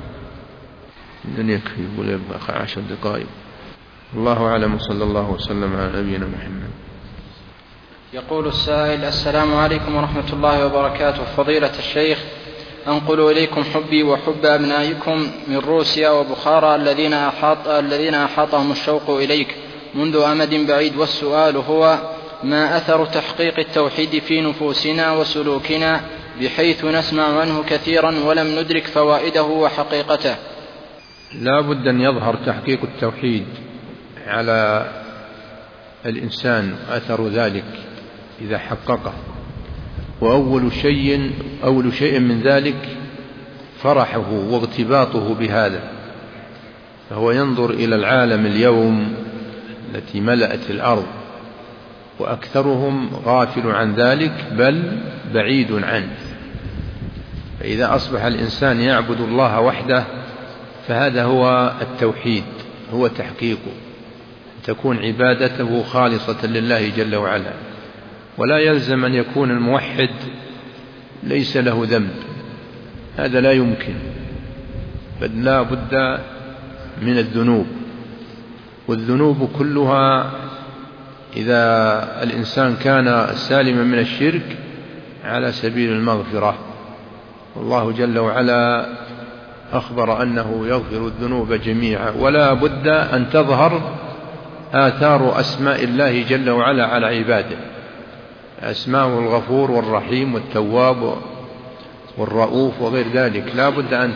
يكفي، يقول يبقى 10 دقائق. الله أعلم، صلى الله وسلم على نبينا محمد. يقول السائل: السلام عليكم ورحمة الله وبركاته. فضيلة الشيخ، أنقل إليكم حبي وحب أبنائكم من روسيا وبخارى الذين أحاطهم الشوق إليك منذ أمد بعيد، والسؤال هو: ما أثر تحقيق التوحيد في نفوسنا وسلوكنا بحيث نسمع عنه كثيرا ولم ندرك فوائده وحقيقته؟ لا بد أن يظهر تحقيق التوحيد على الإنسان، أثر ذلك إذا حققه، وأول شيء من ذلك فرحه واغتباطه بهذا، فهو ينظر إلى العالم اليوم التي ملأت الأرض وأكثرهم غافل عن ذلك بل بعيد عنه. فإذا أصبح الإنسان يعبد الله وحده فهذا هو التوحيد، هو تحقيقه، تكون عبادته خالصة لله جل وعلا. ولا يلزم أن يكون الموحد ليس له ذنب، هذا لا يمكن، بل لا بد من الذنوب، والذنوب كلها إذا الإنسان كان سالما من الشرك على سبيل المغفرة. والله جل وعلا أخبر أنه يغفر الذنوب جميعا، ولا بد أن تظهر آثار أسماء الله جل وعلا على عباده، أسماءه الغفور والرحيم والتواب والرؤوف وغير ذلك، لا بد أن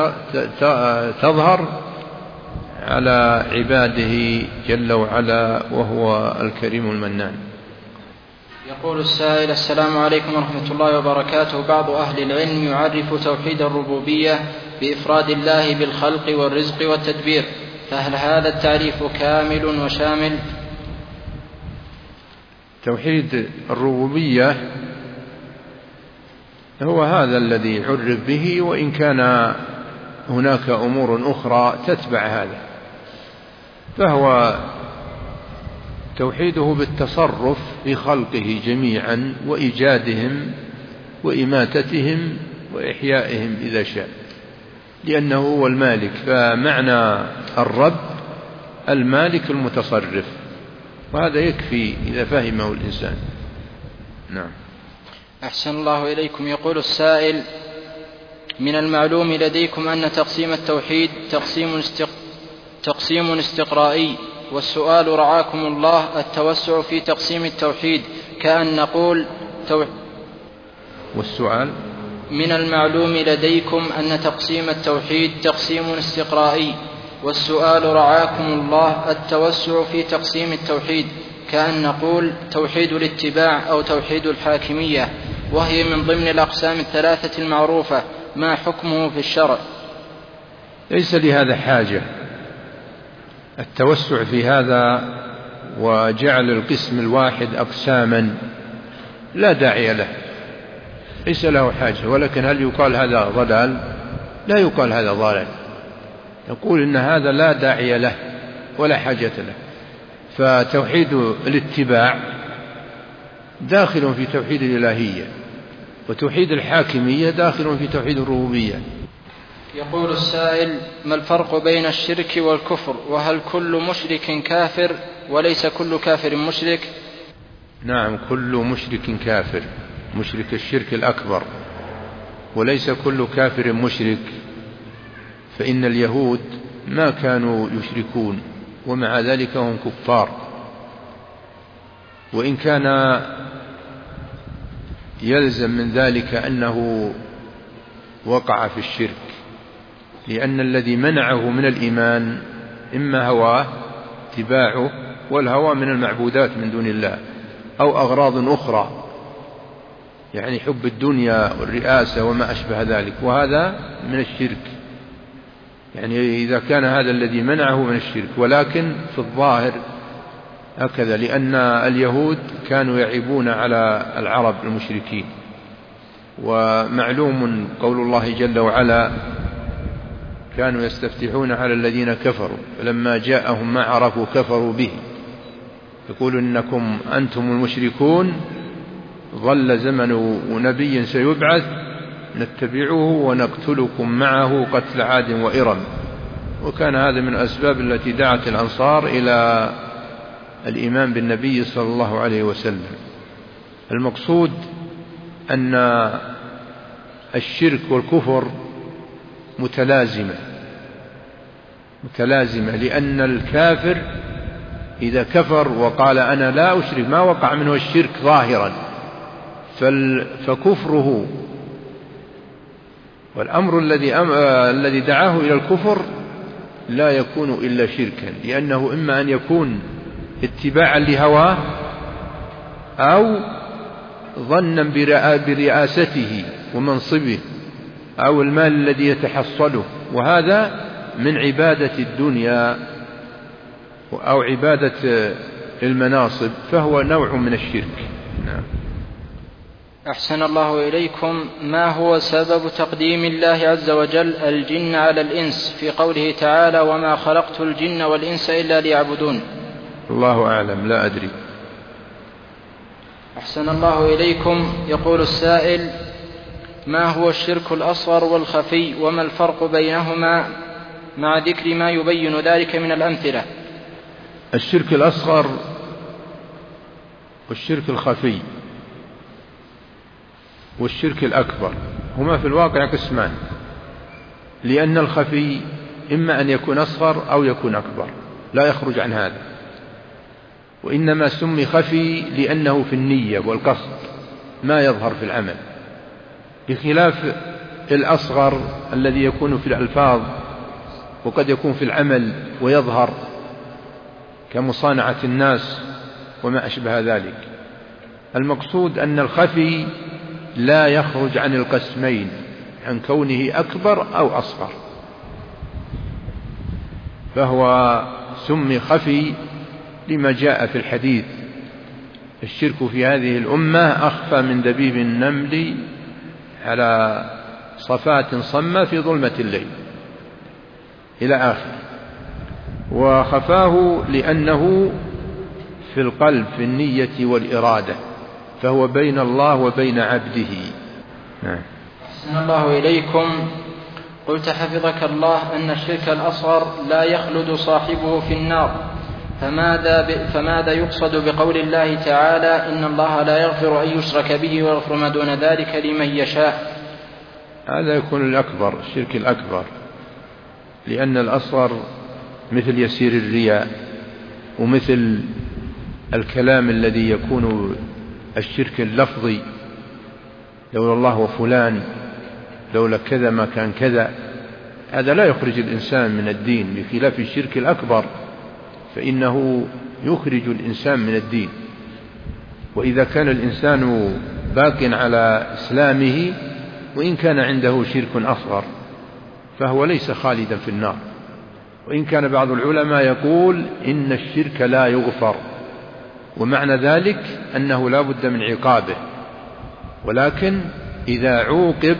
تظهر على عباده جل وعلا، وهو الكريم المنان. يقول السائل: السلام عليكم ورحمة الله وبركاته. بعض أهل العلم يعرف توحيد الربوبية بإفراد الله بالخلق والرزق والتدبير، فهل هذا التعريف كامل وشامل؟ توحيد الربوبية هو هذا الذي عرف به، وإن كان هناك أمور أخرى تتبع هذا، فهو توحيده بالتصرف في خلقه جميعا وإيجادهم وإماتتهم وإحيائهم إذا شاء، لأنه هو المالك. فمعنى الرب المالك المتصرف، وهذا يكفي إذا فهمه الإنسان. نعم. أحسن الله إليكم. يقول السائل: من المعلوم لديكم أن تقسيم التوحيد تقسيم استقرائي، والسؤال رعاكم الله التوسع في تقسيم التوحيد كأن نقول والسؤال: من المعلوم لديكم أن تقسيم التوحيد تقسيم استقرائي، والسؤال رعاكم الله التوسع في تقسيم التوحيد كأن نقول توحيد الاتباع أو توحيد الحاكمية، وهي من ضمن الأقسام الثلاثة المعروفة، ما حكمه في الشرع؟ ليس لهذا حاجة، التوسع في هذا وجعل القسم الواحد أقساما لا داعي له، ليس له حاجة. ولكن هل يقال هذا ضلال؟ لا يقال هذا ضلال، نقول إن هذا لا داعي له ولا حاجة له. فتوحيد الاتباع داخل في توحيد الإلهية، وتوحيد الحاكمية داخل في توحيد الربوبية. يقول السائل: ما الفرق بين الشرك والكفر؟ وهل كل مشرك كافر وليس كل كافر مشرك؟ نعم، كل مشرك كافر، مشرك الشرك الأكبر، وليس كل كافر مشرك. فإن اليهود ما كانوا يشركون ومع ذلك هم كفار، وإن كان يلزم من ذلك أنه وقع في الشرك، لأن الذي منعه من الإيمان إما هواه اتباعه، والهوى من المعبودات من دون الله، أو أغراض أخرى، يعني حب الدنيا والرئاسة وما أشبه ذلك، وهذا من الشرك. يعني إذا كان هذا الذي منعه من الشرك، ولكن في الظاهر هكذا، لأن اليهود كانوا يعيبون على العرب المشركين. ومعلوم قول الله جل وعلا: كانوا يستفتحون على الذين كفروا فلما جاءهم ما عرفوا كفروا به يقول إنكم أنتم المشركون ظل زمن نبي سيبعث نتبعه ونقتلكم معه قتل عاد وإرم. وكان هذا من الأسباب التي دعت الأنصار إلى الإيمان بالنبي صلى الله عليه وسلم. المقصود أن الشرك والكفر متلازمة، لأن الكافر إذا كفر وقال أنا لا أشرك ما وقع منه الشرك ظاهرا، فكفره والأمر الذي دعاه إلى الكفر لا يكون إلا شركا، لأنه إما أن يكون اتباعا لهواه أو ظنا برئاسته ومنصبه أو المال الذي يتحصله، وهذا من عبادة الدنيا أو عبادة المناصب، فهو نوع من الشرك. نعم. أحسن الله إليكم. ما هو سبب تقديم الله عز وجل الجن على الإنس في قوله تعالى وما خلقت الجن والإنس إلا ليعبدون؟ الله أعلم، لا أدري. أحسن الله إليكم. يقول السائل: ما هو الشرك الأصغر والخفي وما الفرق بينهما مع ذكر ما يبين ذلك من الأمثلة؟ الشرك الأصغر والشرك الخفي والشرك الأكبر هما في الواقع قسمان، لأن الخفي إما أن يكون أصغر أو يكون أكبر، لا يخرج عن هذا، وإنما سمي خفي لأنه في النية والقصد ما يظهر في العمل، بخلاف الأصغر الذي يكون في الألفاظ وقد يكون في العمل ويظهر كمصانعة الناس وما أشبه ذلك. المقصود أن الخفي لا يخرج عن القسمين، عن كونه أكبر أو أصغر، فهو سمي خفي لما جاء في الحديث: الشرك في هذه الأمة أخفى من دبيب النمل على صفاة صمة في ظلمة الليل، إلى آخر. وخفاه لأنه في القلب، في النية والإرادة، فهو بين الله وبين عبده. أحسن الله إليكم. قلت حفظك الله أن الشرك الأصغر لا يخلد صاحبه في النار، فماذا يقصد بقول الله تعالى إن الله لا يغفر أن يشرك به ويغفر ما دون ذلك لمن يشاء؟ هذا يكون الأكبر، الشرك الأكبر، لأن الأصغر مثل يسير الرياء، ومثل الكلام الذي يكون الشرك اللفظي: لولا الله وفلان، لولا كذا ما كان كذا. هذا لا يخرج الإنسان من الدين، بخلاف الشرك الأكبر فإنه يخرج الإنسان من الدين. وإذا كان الإنسان باق على إسلامه وإن كان عنده شرك أصغر فهو ليس خالدا في النار، وإن كان بعض العلماء يقول إن الشرك لا يغفر، ومعنى ذلك أنه لا بد من عقابه، ولكن إذا عوقب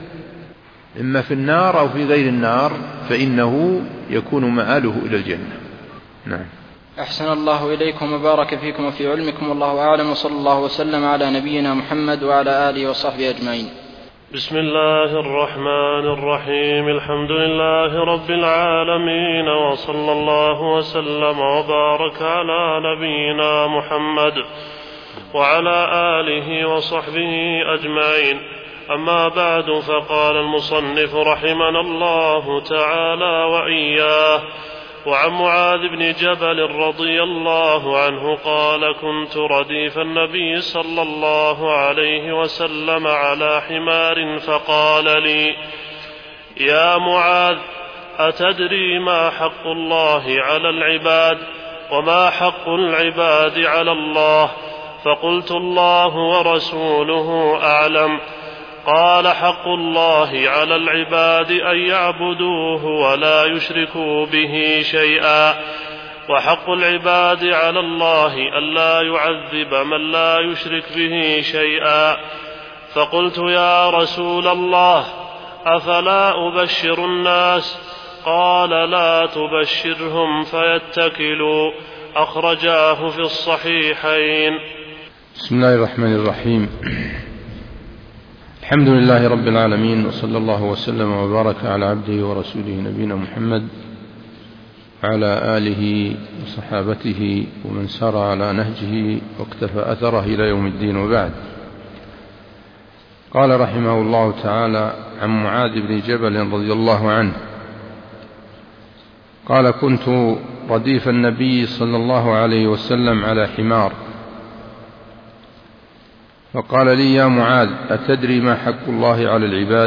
إما في النار أو في غير النار فإنه يكون مآله إلى الجنة. نعم. أحسن الله إليكم وبارك فيكم وفي علمكم، والله أعلم، وصلى الله وسلم على نبينا محمد وعلى آله وصحبه أجمعين. بسم الله الرحمن الرحيم. الحمد لله رب العالمين، وصلى الله وسلم وبارك على نبينا محمد وعلى آله وصحبه أجمعين. أما بعد، فقال المصنف رحمنا الله تعالى وإياه: وعن معاذ بن جبل رضي الله عنه قال: كنت رديف النبي صلى الله عليه وسلم على حمار، فقال لي: يا معاذ، أتدري ما حق الله على العباد وما حق العباد على الله؟ فقلت: الله ورسوله أعلم. قال: حق الله على العباد أن يعبدوه ولا يشركوا به شيئا، وحق العباد على الله ألا يعذب من لا يشرك به شيئا. فقلت: يا رسول الله، أفلا أبشر الناس؟ قال: لا تبشرهم فيتكلوا. أخرجاه في الصحيحين. بسم الله الرحمن الرحيم. الحمد لله رب العالمين، وصلى الله وسلم وبارك على عبده ورسوله نبينا محمد وعلى آله وصحابته ومن سار على نهجه واقتفى أثره إلى يوم الدين، وبعد. قال رحمه الله تعالى عن معاذ بن جبل رضي الله عنه قال: كنت رديف النبي صلى الله عليه وسلم على حمار، فقال لي: يا معاذ، أتدري ما حق الله على العباد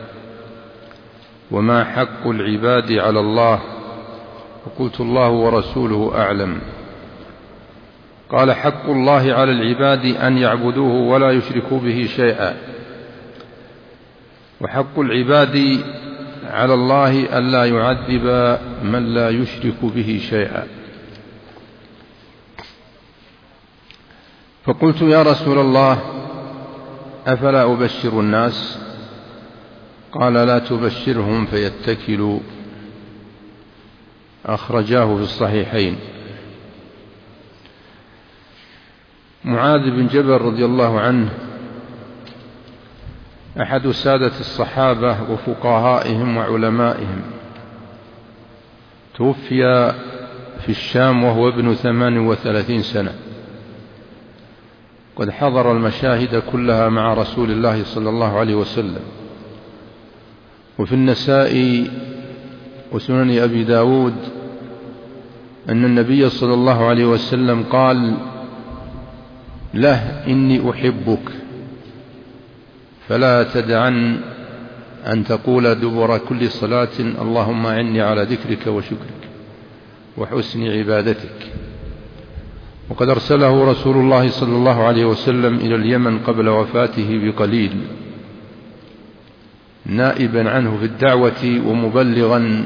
وما حق العباد على الله؟ فقلت: الله ورسوله أعلم. قال: حق الله على العباد أن يعبدوه ولا يشركوا به شيئا، وحق العباد على الله ألا يعذب من لا يشرك به شيئا. فقلت يا رسول الله أفلا أبشر الناس؟ قال لا تبشرهم فيتكلوا. أخرجاه في الصحيحين. معاذ بن جبل رضي الله عنه أحد سادة الصحابة وفقهائهم وعلمائهم، توفي في الشام وهو ابن 38 سنة، قد حضر المشاهد كلها مع رسول الله صلى الله عليه وسلم. وفي النساء وسنن أبي داود أن النبي صلى الله عليه وسلم قال له إني أحبك فلا تدعن أن تقول دبر كل صلاة اللهم أعني على ذكرك وشكرك وحسن عبادتك. وقد أرسله رسول الله صلى الله عليه وسلم إلى اليمن قبل وفاته بقليل نائبا عنه في الدعوة ومبلغا،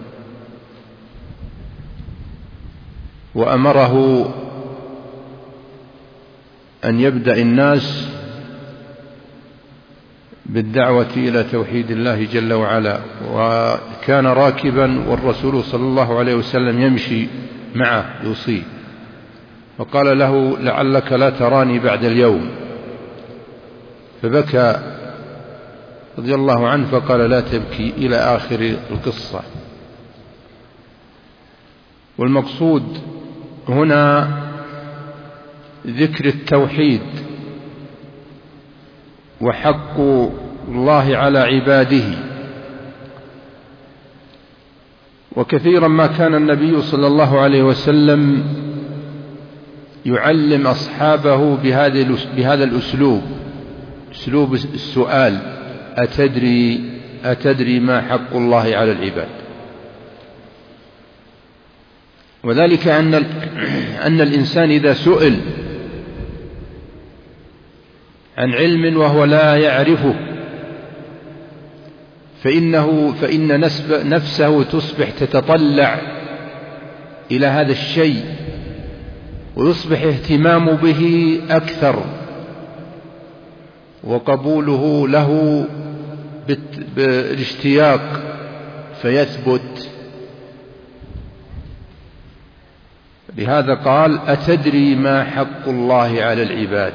وأمره أن يبدأ الناس بالدعوة إلى توحيد الله جل وعلا، وكان راكبا والرسول صلى الله عليه وسلم يمشي معه يوصيه، فقال له لعلك لا تراني بعد اليوم، فبكى رضي الله عنه فقال لا تبكي إلى آخر القصة. والمقصود هنا ذكر التوحيد وحق الله على عباده. وكثيرا ما كان النبي صلى الله عليه وسلم يعلم أصحابه بهذا الأسلوب، أسلوب السؤال: أتدري ما حق الله على العباد؟ وذلك أن الإنسان إذا سئل عن علم وهو لا يعرفه فإن نفسه تصبح تتطلع إلى هذا الشيء ويصبح اهتمام به أكثر وقبوله له بالاشتياق فيثبت. لهذا قال: أتدري ما حق الله على العباد؟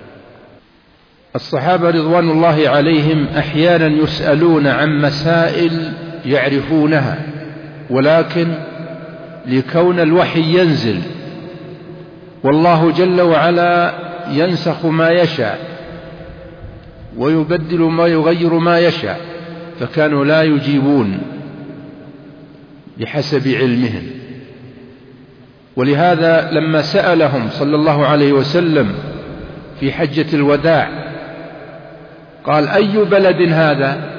الصحابة رضوان الله عليهم أحيانا يسألون عن مسائل يعرفونها، ولكن لكون الوحي ينزل والله جل وعلا ينسخ ما يشاء ويبدل ما يغير ما يشاء، فكانوا لا يجيبون بحسب علمهم. ولهذا لما سألهم صلى الله عليه وسلم في حجة الوداع قال: أي بلد هذا؟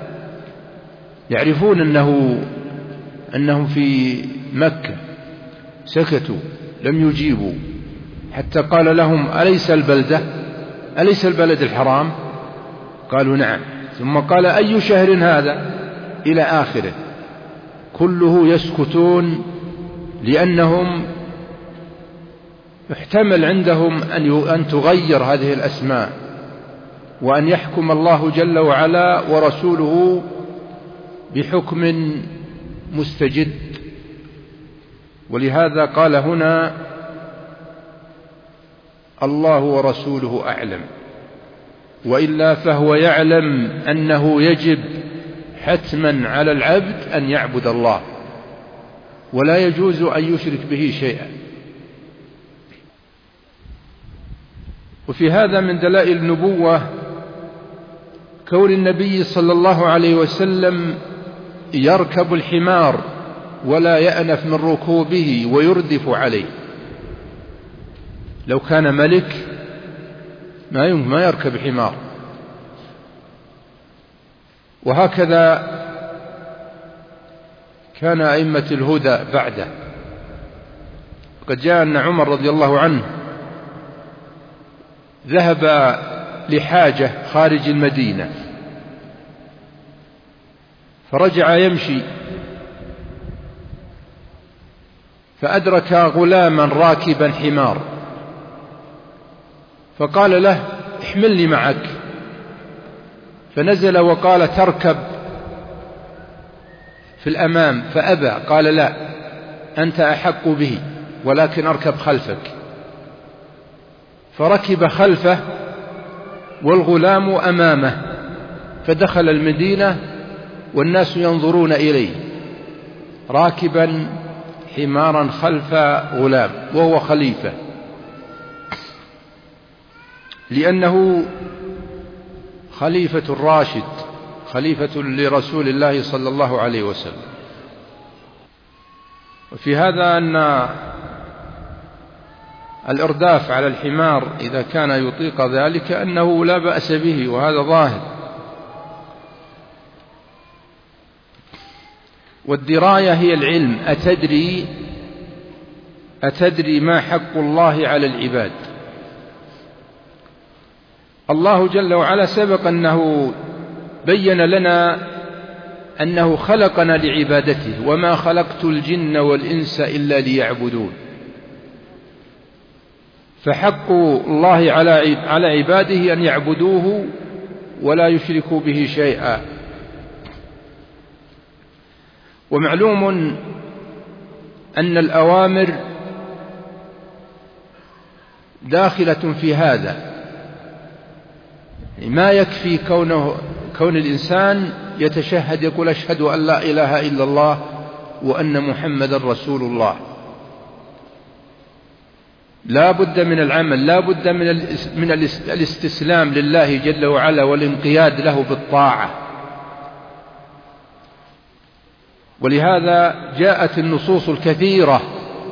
يعرفون أنهم في مكة، سكتوا لم يجيبوا حتى قال لهم: أليس البلد الحرام؟ قالوا: نعم. ثم قال: أي شهر هذا؟ إلى آخره. كله يسكتون لأنهم يحتمل عندهم أن تغير هذه الأسماء وأن يحكم الله جل وعلا ورسوله بحكم مستجد. ولهذا قال هنا: الله ورسوله أعلم، وإلا فهو يعلم أنه يجب حتما على العبد أن يعبد الله ولا يجوز أن يشرك به شيئا. وفي هذا من دلائل النبوة كون النبي صلى الله عليه وسلم يركب الحمار ولا يأنف من ركوبه ويردف عليه. لو كان ملك ما يركب حمار. وهكذا كان أئمة الهدى بعده. قد جاء أن عمر رضي الله عنه ذهب لحاجة خارج المدينة فرجع يمشي فأدرك غلاما راكبا حمار، فقال له احملني معك، فنزل وقال تركب في الأمام، فأبى، قال لا، أنت أحق به ولكن أركب خلفك. فركب خلفه والغلام أمامه، فدخل المدينة والناس ينظرون إليه راكبا حمارا خلف غلام، وهو خليفة، لأنه خليفة راشد، خليفة لرسول الله صلى الله عليه وسلم. وفي هذا أن الإرداف على الحمار إذا كان يطيق ذلك أنه لا بأس به، وهذا ظاهر. والدراية هي العلم. أتدري ما حق الله على العباد؟ الله جل وعلا سبق أنه بين لنا أنه خلقنا لعبادته، وما خلقت الجن والإنس إلا ليعبدون. فحق الله على عباده أن يعبدوه ولا يشركوا به شيئا. ومعلوم أن الأوامر داخلة في هذا، ما يكفي كون الإنسان يتشهد يقول أشهد أن لا إله إلا الله وأن محمد رسول الله. لا بد من العمل، لا بد من الاستسلام لله جل وعلا والانقياد له بالطاعة. ولهذا جاءت النصوص الكثيرة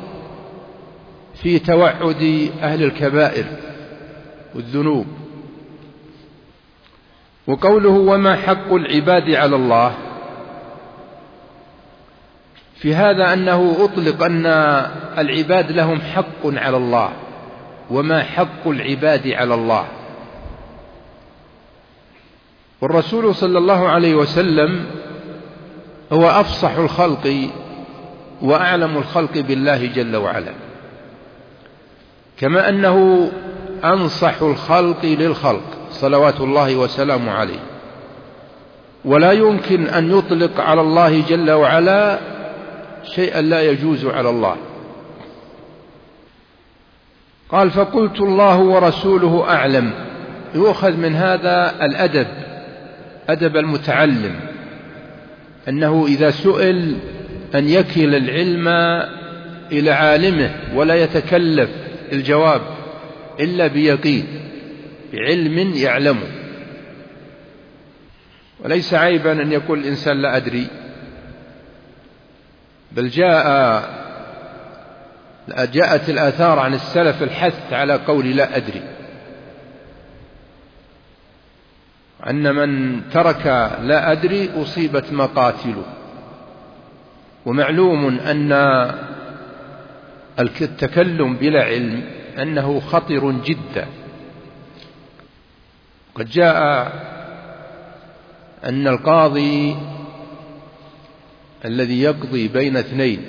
في توعد أهل الكبائر والذنوب. وقوله وما حق العباد على الله، في هذا أنه أطلق أن العباد لهم حق على الله. وما حق العباد على الله؟ والرسول صلى الله عليه وسلم هو أفصح الخلق وأعلم الخلق بالله جل وعلا، كما أنه أنصح الخلق للخلق صلوات الله وسلامه عليه. ولا يمكن أن يطلق على الله جل وعلا شيئا لا يجوز على الله. قال فقلت الله ورسوله أعلم. يؤخذ من هذا الأدب، أدب المتعلم، أنه إذا سئل أن يكل العلم إلى عالمه ولا يتكلف الجواب إلا بيقين، بعلم يعلمه. وليس عيبا أن يقول الإنسان لا أدري، بل جاءت الآثار عن السلف الحث على قول لا أدري، أن من ترك لا أدري أصيبت مقاتله. ومعلوم أن التكلم بلا علم أنه خطر جدا. قد جاء أن القاضي الذي يقضي بين اثنين،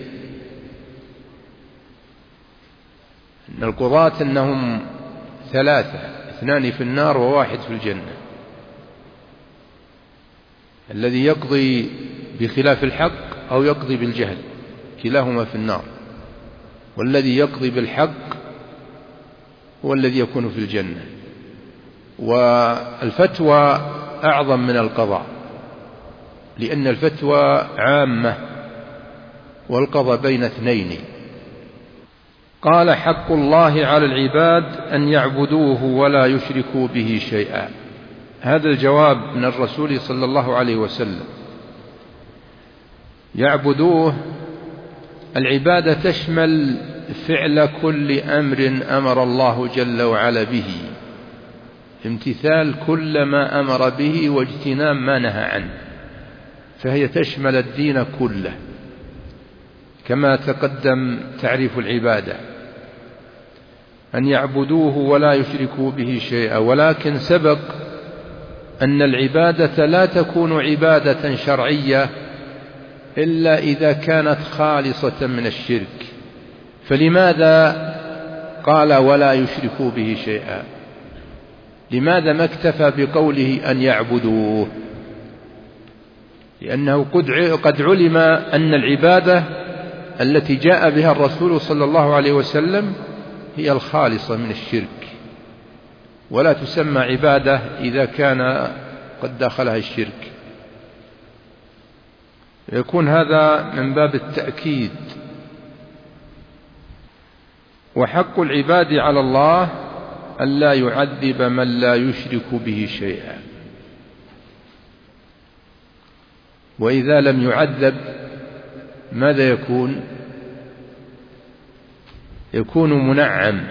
أن القضاة أنهم ثلاثة، اثنان في النار وواحد في الجنة. الذي يقضي بخلاف الحق أو يقضي بالجهل كلاهما في النار، والذي يقضي بالحق هو الذي يكون في الجنة. والفتوى أعظم من القضاء، لأن الفتوى عامة والقضاء بين اثنين. قال حق الله على العباد أن يعبدوه ولا يشركوا به شيئا. هذا الجواب من الرسول صلى الله عليه وسلم. يعبدوه، العبادة تشمل فعل كل أمر أمر الله جل وعلا به، امتثال كل ما أمر به واجتناب ما نهى عنه، فهي تشمل الدين كله كما تقدم تعريف العبادة، أن يعبدوه ولا يشركوا به شيئا. ولكن سبق أن العبادة لا تكون عبادة شرعية إلا إذا كانت خالصة من الشرك. فلماذا قال ولا يشركوا به شيئا؟ لماذا ما اكتفى بقوله أن يعبدوه؟ لأنه قد علم أن العبادة التي جاء بها الرسول صلى الله عليه وسلم هي الخالصة من الشرك، ولا تسمى عبادة إذا كان قد دخلها الشرك. يكون هذا من باب التأكيد. وحق العباد على الله ألا يعذب من لا يشرك به شيئا، وإذا لم يعذب ماذا يكون؟ يكون منعم.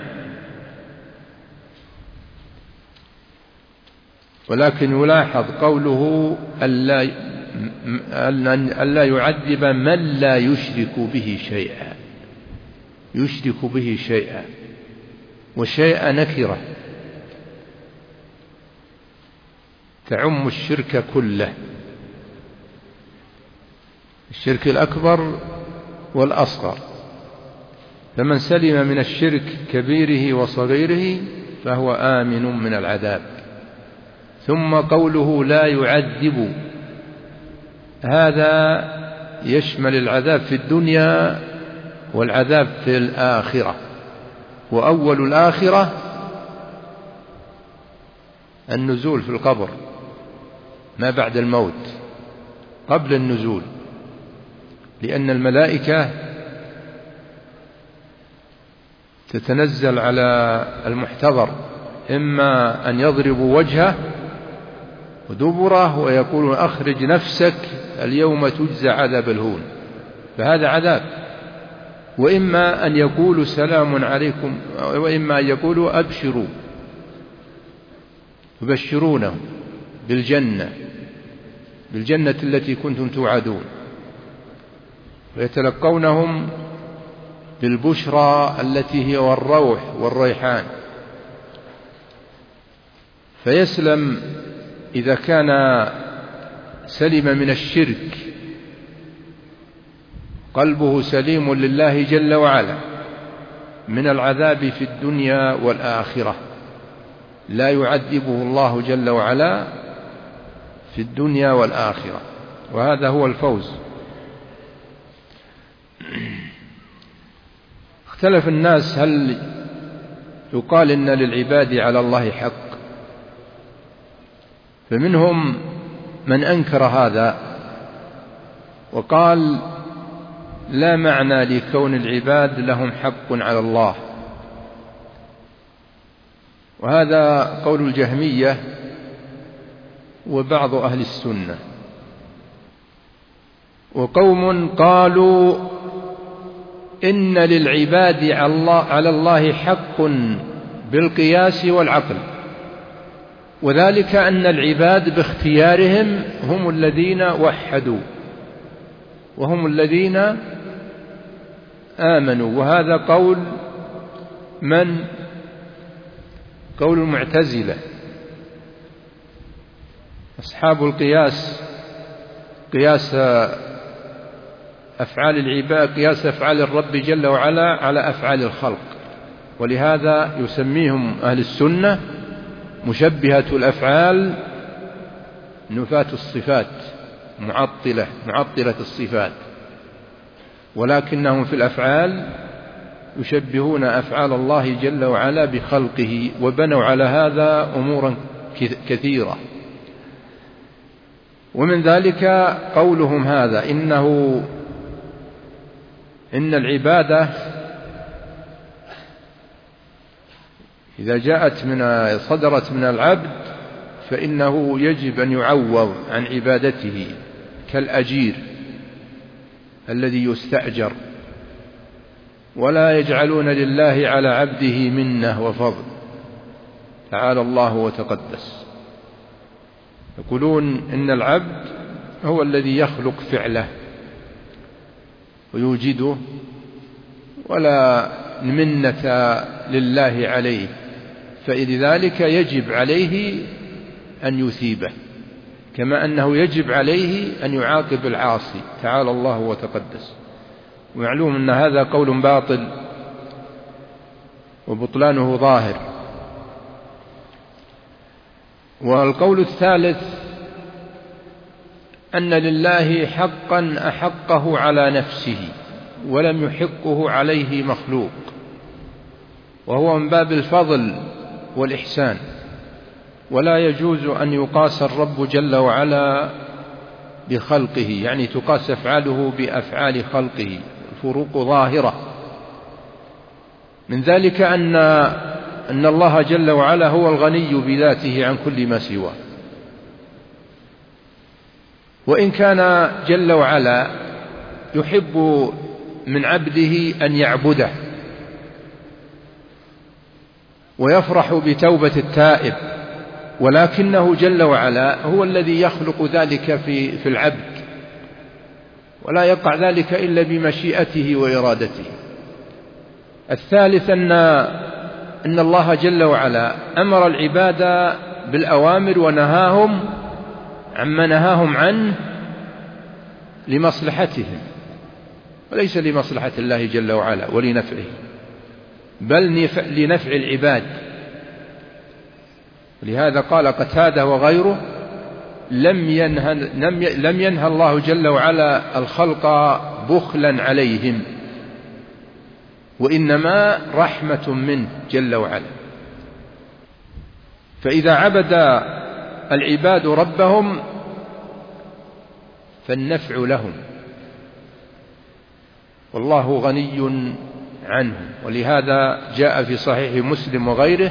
ولكن يلاحظ قوله ألا يعذب من لا يشرك به شيئا، يشرك به شيئا، وشيئا نكرة تعم الشرك كله، الشرك الأكبر والأصغر. فمن سلم من الشرك كبيره وصغيره فهو آمن من العذاب. ثم قوله لا يعذب، هذا يشمل العذاب في الدنيا والعذاب في الآخرة. وأول الآخرة النزول في القبر ما بعد الموت قبل النزول، لأن الملائكة تتنزل على المحتضر، إما أن يضربوا وجهه ودبره ويقولون أخرج نفسك اليوم تجزى عذاب الهون، فهذا عذاب، وإما أن يقولوا سلام عليكم، وإما أن يقولوا أبشروا، يبشرونه بالجنة التي كنتم توعدون، ويتلقونهم بالبشرى التي هي والروح والريحان. فيسلم إذا كان سلم من الشرك، قلبه سليم لله جل وعلا، من العذاب في الدنيا والآخرة، لا يعذبه الله جل وعلا في الدنيا والآخرة، وهذا هو الفوز. اختلف الناس هل يقال إن للعباد على الله حق، فمنهم من أنكر هذا وقال لا معنى لكون العباد لهم حق على الله، وهذا قول الجهمية وبعض أهل السنة. وقوم قالوا إن للعباد على الله حق بالقياس والعقل، وذلك أن العباد باختيارهم هم الذين وحدوا وهم الذين آمنوا. وهذا قول قول المعتزلة أصحاب القياس، قياس أفعال العباد، قياس أفعال الرب جل وعلا على أفعال الخلق. ولهذا يسميهم أهل السنة مشبهة الأفعال نفاة الصفات، معطلة الصفات، ولكنهم في الأفعال يشبهون أفعال الله جل وعلا بخلقه، وبنوا على هذا أمورا كثيرة. ومن ذلك قولهم هذا إن العبادة إذا صدرت من العبد فإنه يجب أن يعوض عن عبادته كالأجير الذي يستأجر، ولا يجعلون لله على عبده منة وفضل، تعالى الله وتقدس. يقولون إن العبد هو الذي يخلق فعله ويوجده، ولا منة لله عليه، فلذلك يجب عليه أن يثيبه كما أنه يجب عليه أن يعاقب العاصي، تعالى الله وتقدس. ومعلوم أن هذا قول باطل وبطلانه ظاهر. والقول الثالث أن لله حقا أحقه على نفسه ولم يحقه عليه مخلوق، وهو من باب الفضل والإحسان، ولا يجوز أن يقاس الرب جل وعلا بخلقه، يعني تقاس أفعاله بأفعال خلقه، الفروق ظاهرة. من ذلك أن الله جل وعلا هو الغني بذاته عن كل ما سواه، وإن كان جل وعلا يحب من عبده أن يعبده ويفرح بتوبة التائب، ولكنه جل وعلا هو الذي يخلق ذلك في العبد، ولا يقع ذلك إلا بمشيئته وإرادته. الثالث أن الله جل وعلا أمر العباد بالأوامر ونهاهم عما نهاهم عنه لمصلحتهم، وليس لمصلحة الله جل وعلا ولنفعه، بل لنفع العباد. لهذا قال قتادة وغيره: لم ينهى الله جل وعلا الخلق بخلا عليهم، وإنما رحمة منه جل وعلا. فإذا عبد العباد ربهم فالنفع لهم، والله غني عنهم. ولهذا جاء في صحيح مسلم وغيره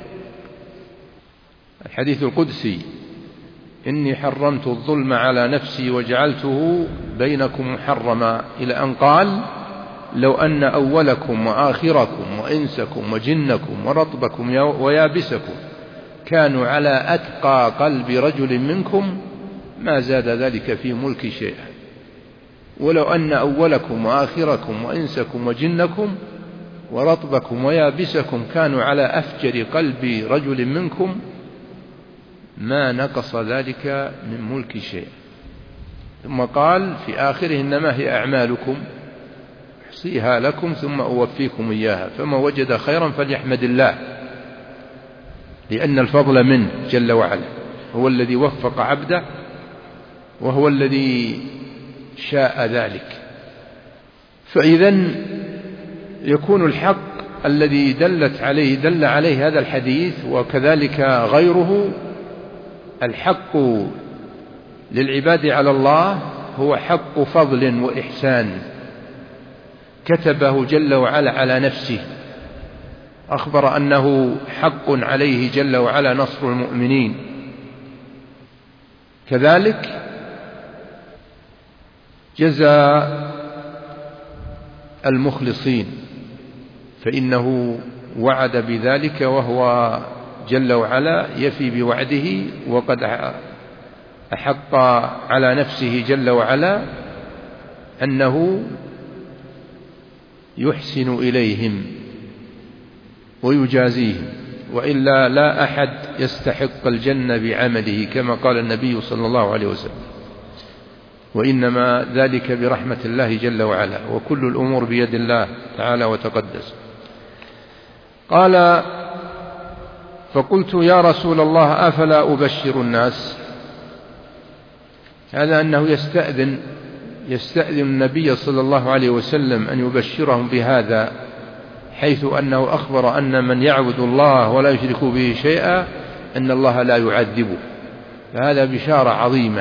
الحديث القدسي: إني حرمت الظلم على نفسي وجعلته بينكم محرما، إلى أن قال: لو أن أولكم وآخركم وإنسكم وجنكم ورطبكم ويابسكم كانوا على أتقى قلب رجل منكم ما زاد ذلك في ملك شيئا، ولو أن أولكم وآخركم وإنسكم وجنكم ورطبكم ويابسكم كانوا على أفجر قلب رجل منكم ما نقص ذلك من ملك شيئا. ثم قال في آخره: إنما هي أعمالكم أحصيها لكم ثم أوفيكم إياها، فما وجد خيرا فليحمد الله، لأن الفضل منه جل وعلا، هو الذي وفق عبده وهو الذي شاء ذلك. فإذا يكون الحق الذي دل عليه هذا الحديث وكذلك غيره، الحق للعباد على الله هو حق فضل وإحسان كتبه جل وعلا على نفسه، أخبر أنه حق عليه جل وعلا نصر المؤمنين. كذلك جزاء المخلصين، فإنه وعد بذلك، وهو جل وعلا يفي بوعده، وقد أحق على نفسه جل وعلا أنه يحسن إليهم ويجازيهم، وإلا لا أحد يستحق الجنة بعمله، كما قال النبي صلى الله عليه وسلم، وإنما ذلك برحمة الله جل وعلا، وكل الأمور بيد الله تعالى وتقدس. قال: فقلت يا رسول الله أفلا أبشر الناس؟ هذا أنه يستأذن النبي صلى الله عليه وسلم أن يبشرهم بهذا، حيث أنه أخبر أن من يعبد الله ولا يشرك به شيئا أن الله لا يعذبه، فهذا بشارة عظيمة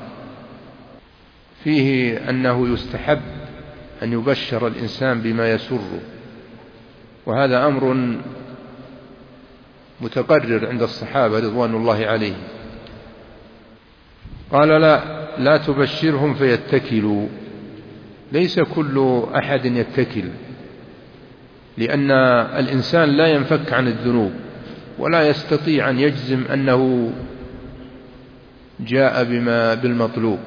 فيه أنه يستحب أن يبشر الإنسان بما يسره، وهذا أمر متقرر عند الصحابة رضوان الله عليهم. قال: لا تبشرهم فيتكلوا. ليس كل أحد يتكل، لأن الإنسان لا ينفك عن الذنوب، ولا يستطيع أن يجزم أنه جاء بالمطلوب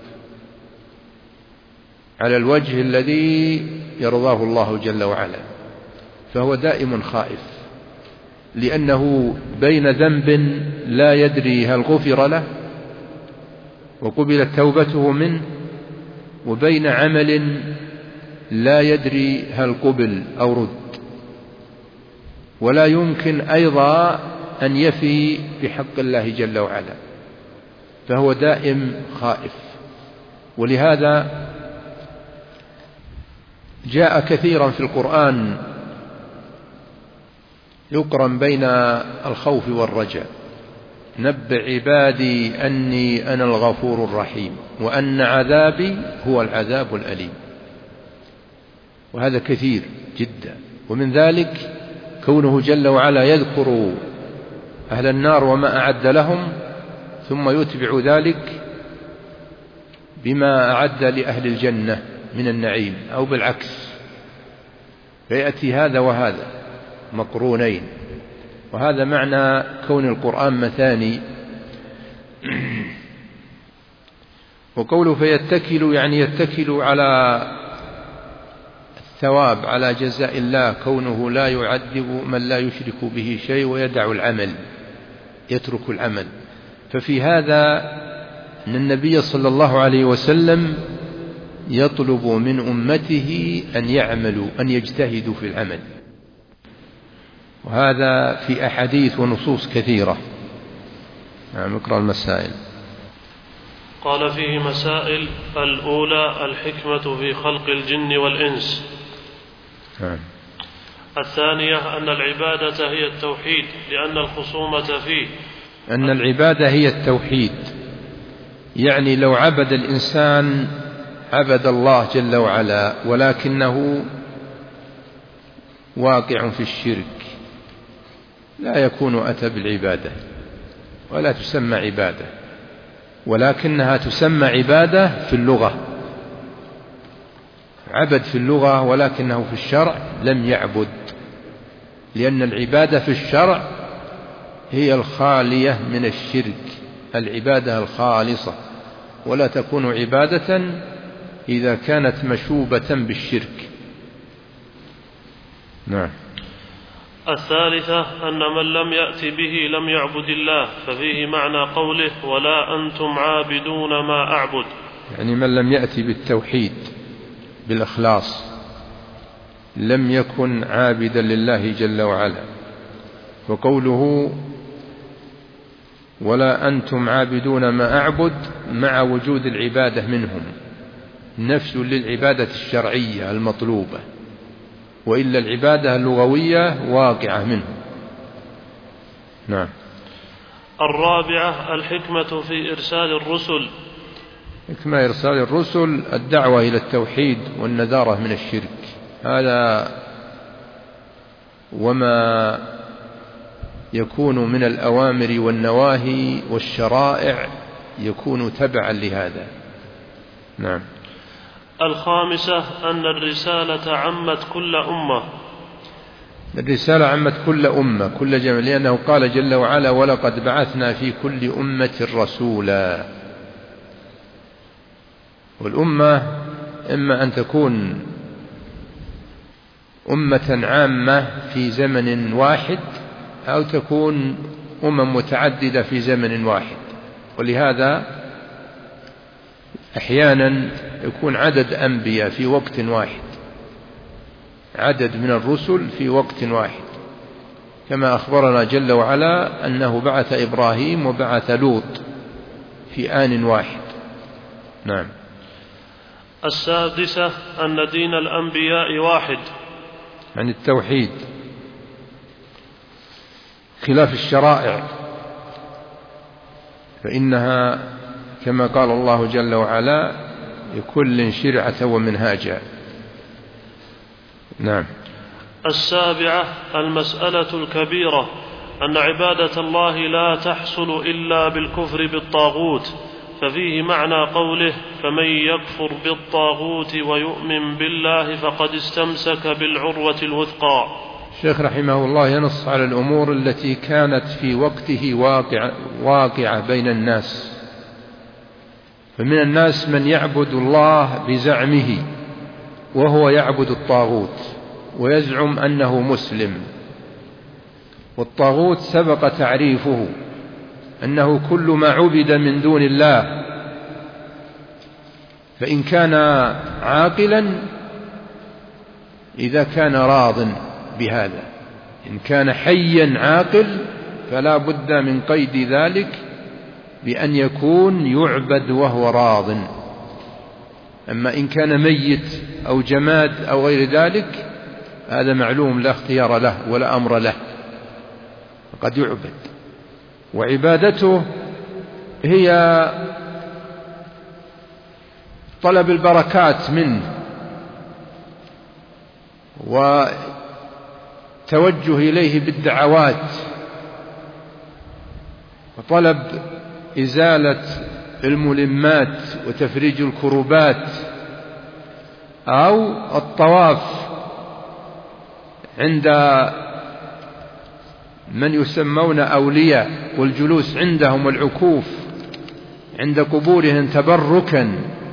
على الوجه الذي يرضاه الله جل وعلا، فهو دائم خائف، لأنه بين ذنب لا يدري هل غفر له وقبلت توبته منه، وبين عمل لا يدري هل قبل أو رد، ولا يمكن أيضا أن يفي بحق الله جل وعلا، فهو دائم خائف. ولهذا جاء كثيرا في القرآن يقرن بين الخوف والرجاء: نبئ عبادي أني أنا الغفور الرحيم وأن عذابي هو العذاب الأليم. وهذا كثير جدا. ومن ذلك كونه جل وعلا يذكر أهل النار وما أعد لهم، ثم يتبع ذلك بما أعد لأهل الجنة من النعيم، أو بالعكس، فيأتي هذا وهذا مقرونين. وهذا معنى كون القرآن مثاني. وقوله فيتكل يعني يتكل على الثواب، على جزاء الله، كونه لا يعذب من لا يشرك به شيء ويدع العمل، يترك العمل. ففي هذا أن النبي صلى الله عليه وسلم يطلب من أمته أن يعملوا، أن يجتهدوا في العمل. وهذا في أحاديث ونصوص كثيرة. نقرأ المسائل. قال فيه مسائل: الأولى الحكمة في خلق الجن والإنس. الثانية أن العبادة هي التوحيد، لأن الخصومة فيه. أن العبادة هي التوحيد، يعني لو عبد الإنسان عبد الله جل وعلا ولكنه واقع في الشرك، لا يكون أتى بالعبادة ولا تسمى عبادة، ولكنها تسمى عبادة في اللغة. عبد في اللغة، ولكنه في الشرع لم يعبد، لأن العبادة في الشرع هي الخالية من الشرك، العبادة الخالصة، ولا تكون عبادة إذا كانت مشوبة بالشرك. نعم. الثالثة أن من لم يأت به لم يعبد الله، ففيه معنى قوله: ولا أنتم عابدون ما أعبد، يعني من لم يأت بالتوحيد بالإخلاص لم يكن عابدا لله جل وعلا. وقوله ولا أنتم عابدون ما أعبد مع وجود العبادة منهم، نفس للعبادة الشرعية المطلوبة، وإلا العبادة اللغوية واقعة منهم. نعم. الرابعة الحكمة في إرسال الرسل. حكمة إرسال الرسل الدعوة إلى التوحيد والنذارة من الشرك، هذا وما يكون من الأوامر والنواهي والشرائع يكون تبعا لهذا. نعم. الخامسة أن الرسالة عمت كل أمة. الرسالة عمت كل أمة، كل جمع، لأنه قال جل وعلا: ولقد بعثنا في كل أمة رسولا. والأمة إما أن تكون أمة عامة في زمن واحد، أو تكون متعددة في زمن واحد. ولهذا أحيانا يكون عدد أنبياء في وقت واحد، عدد من الرسل في وقت واحد، كما أخبرنا جل وعلا أنه بعث إبراهيم وبعث لوط في آن واحد. نعم. السادسة أن دين الأنبياء واحد، عن التوحيد، خلاف الشرائع، فإنها كما قال الله جل وعلا: لكل شرعة ومنهاجا. نعم. السابعة المسألة الكبيرة أن عبادة الله لا تحصل إلا بالكفر بالطاغوت، ففيه معنى قوله: فمن يكفر بالطاغوت ويؤمن بالله فقد استمسك بالعروة الوثقى. الشيخ رحمه الله ينص على الأمور التي كانت في وقته واقعة بين الناس. فمن الناس من يعبد الله بزعمه وهو يعبد الطاغوت ويزعم أنه مسلم. والطاغوت سبق تعريفه أنه كل ما عبد من دون الله فإن كان عاقلا إذا كان راض بهذا، إن كان حيا عاقل فلا بد من قيد ذلك بأن يكون يعبد وهو راض. أما إن كان ميت أو جماد أو غير ذلك هذا معلوم لا اختيار له ولا أمر له، قد يعبد، وعبادته هي طلب البركات منه وتوجه إليه بالدعوات وطلب إزالة الملمات وتفريج الكروبات، أو الطواف عند من يسمون أولياء والجلوس عندهم والعكوف عند قبورهم تبركا،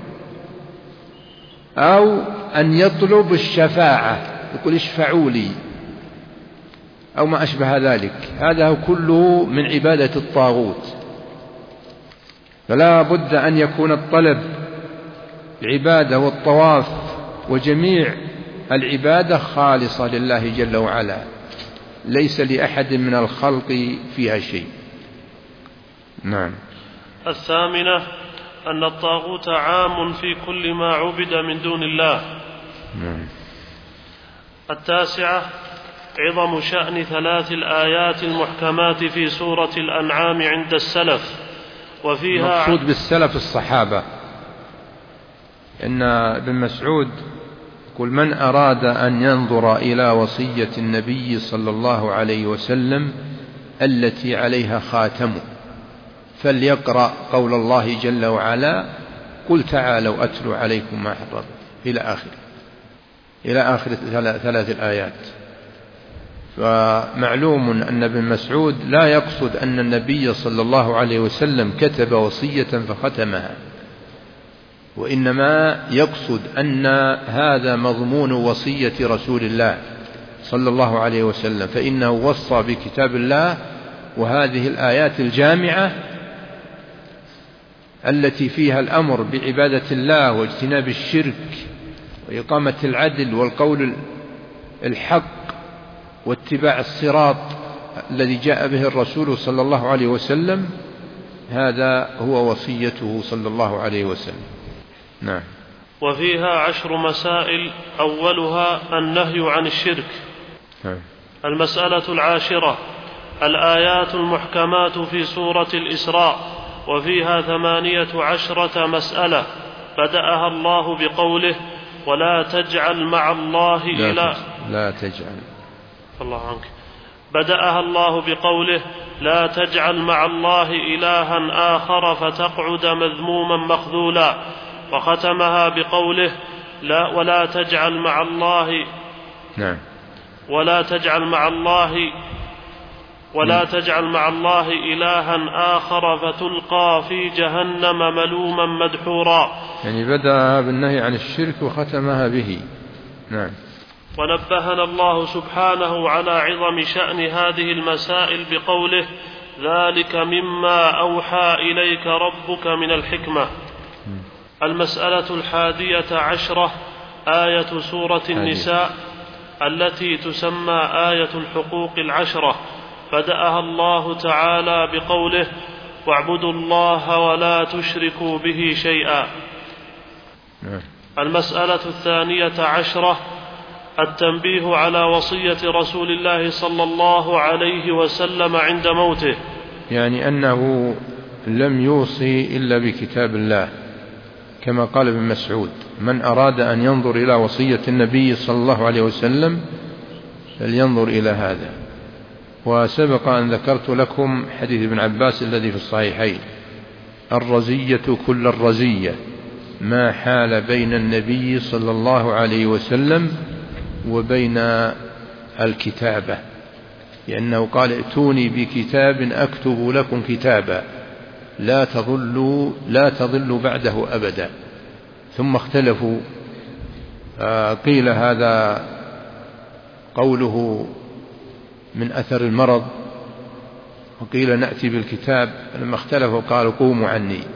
أو أن يطلب الشفاعة يقول اشفعوا لي أو ما أشبه ذلك، هذا كله من عبادة الطاغوت. فلا بد أن يكون الطلب العبادة والطواف وجميع العبادة خالصة لله جل وعلا، ليس لأحد من الخلق فيها شيء. نعم. الثامنة أن الطاغوت عام في كل ما عبد من دون الله. نعم. التاسعة عظم شأن 3 الآيات المحكمات في سورة الأنعام عند السلف، وفيها المقصود بالسلف الصحابة، إن ابن مسعود يقول من أراد أن ينظر إلى وصية النبي صلى الله عليه وسلم التي عليها خاتمه فليقرأ قول الله جل وعلا قل تعالوا أتلو عليكم ما حرم إلى آخر 3 الآيات. فمعلوم أن ابن مسعود لا يقصد أن النبي صلى الله عليه وسلم كتب وصية فختمها، وإنما يقصد أن هذا مضمون وصية رسول الله صلى الله عليه وسلم، فإنه وصى بكتاب الله وهذه الآيات الجامعة التي فيها الأمر بعبادة الله واجتناب الشرك وإقامة العدل والقول الحق واتباع الصراط الذي جاء به الرسول صلى الله عليه وسلم، هذا هو وصيته صلى الله عليه وسلم. نعم. وفيها 10 مسائل، أولها النهي عن الشرك. نعم. المسألة 10 الآيات المحكمات في سورة الإسراء، وفيها 18 مسألة بدأها الله بقوله ولا تجعل مع الله لا تجعل الله عنك. بدأها الله بقوله لا تجعل مع الله إلها آخر فتقعد مذموما مخذولا، وختمها بقوله ولا تجعل مع الله إلها آخر فتلقى في جهنم ملوما مدحورا. يعني بدأها بالنهي عن الشرك وختمها به. نعم. ونبهنا الله سبحانه على عظم شأن هذه المسائل بقوله ذلك مما أوحى إليك ربك من الحكمة. المسألة 11 آية سورة النساء التي تسمى آية الحقوق 10، بدأها الله تعالى بقوله واعبدوا الله ولا تشركوا به شيئا. المسألة 12 التنبيه على وصية رسول الله صلى الله عليه وسلم عند موته، يعني أنه لم يوصي إلا بكتاب الله كما قال ابن مسعود من أراد أن ينظر إلى وصية النبي صلى الله عليه وسلم فلينظر إلى هذا. وسبق أن ذكرت لكم حديث ابن عباس الذي في الصحيحين الرزية كل الرزية ما حال بين النبي صلى الله عليه وسلم وبين الكتابة، لأنه قال ائتوني بكتاب أكتب لكم كتابا لا تضلوا بعده أبدا. ثم اختلفوا، قيل هذا قوله من أثر المرض، وقيل نأتي بالكتاب، لما اختلفوا قالوا قوموا عني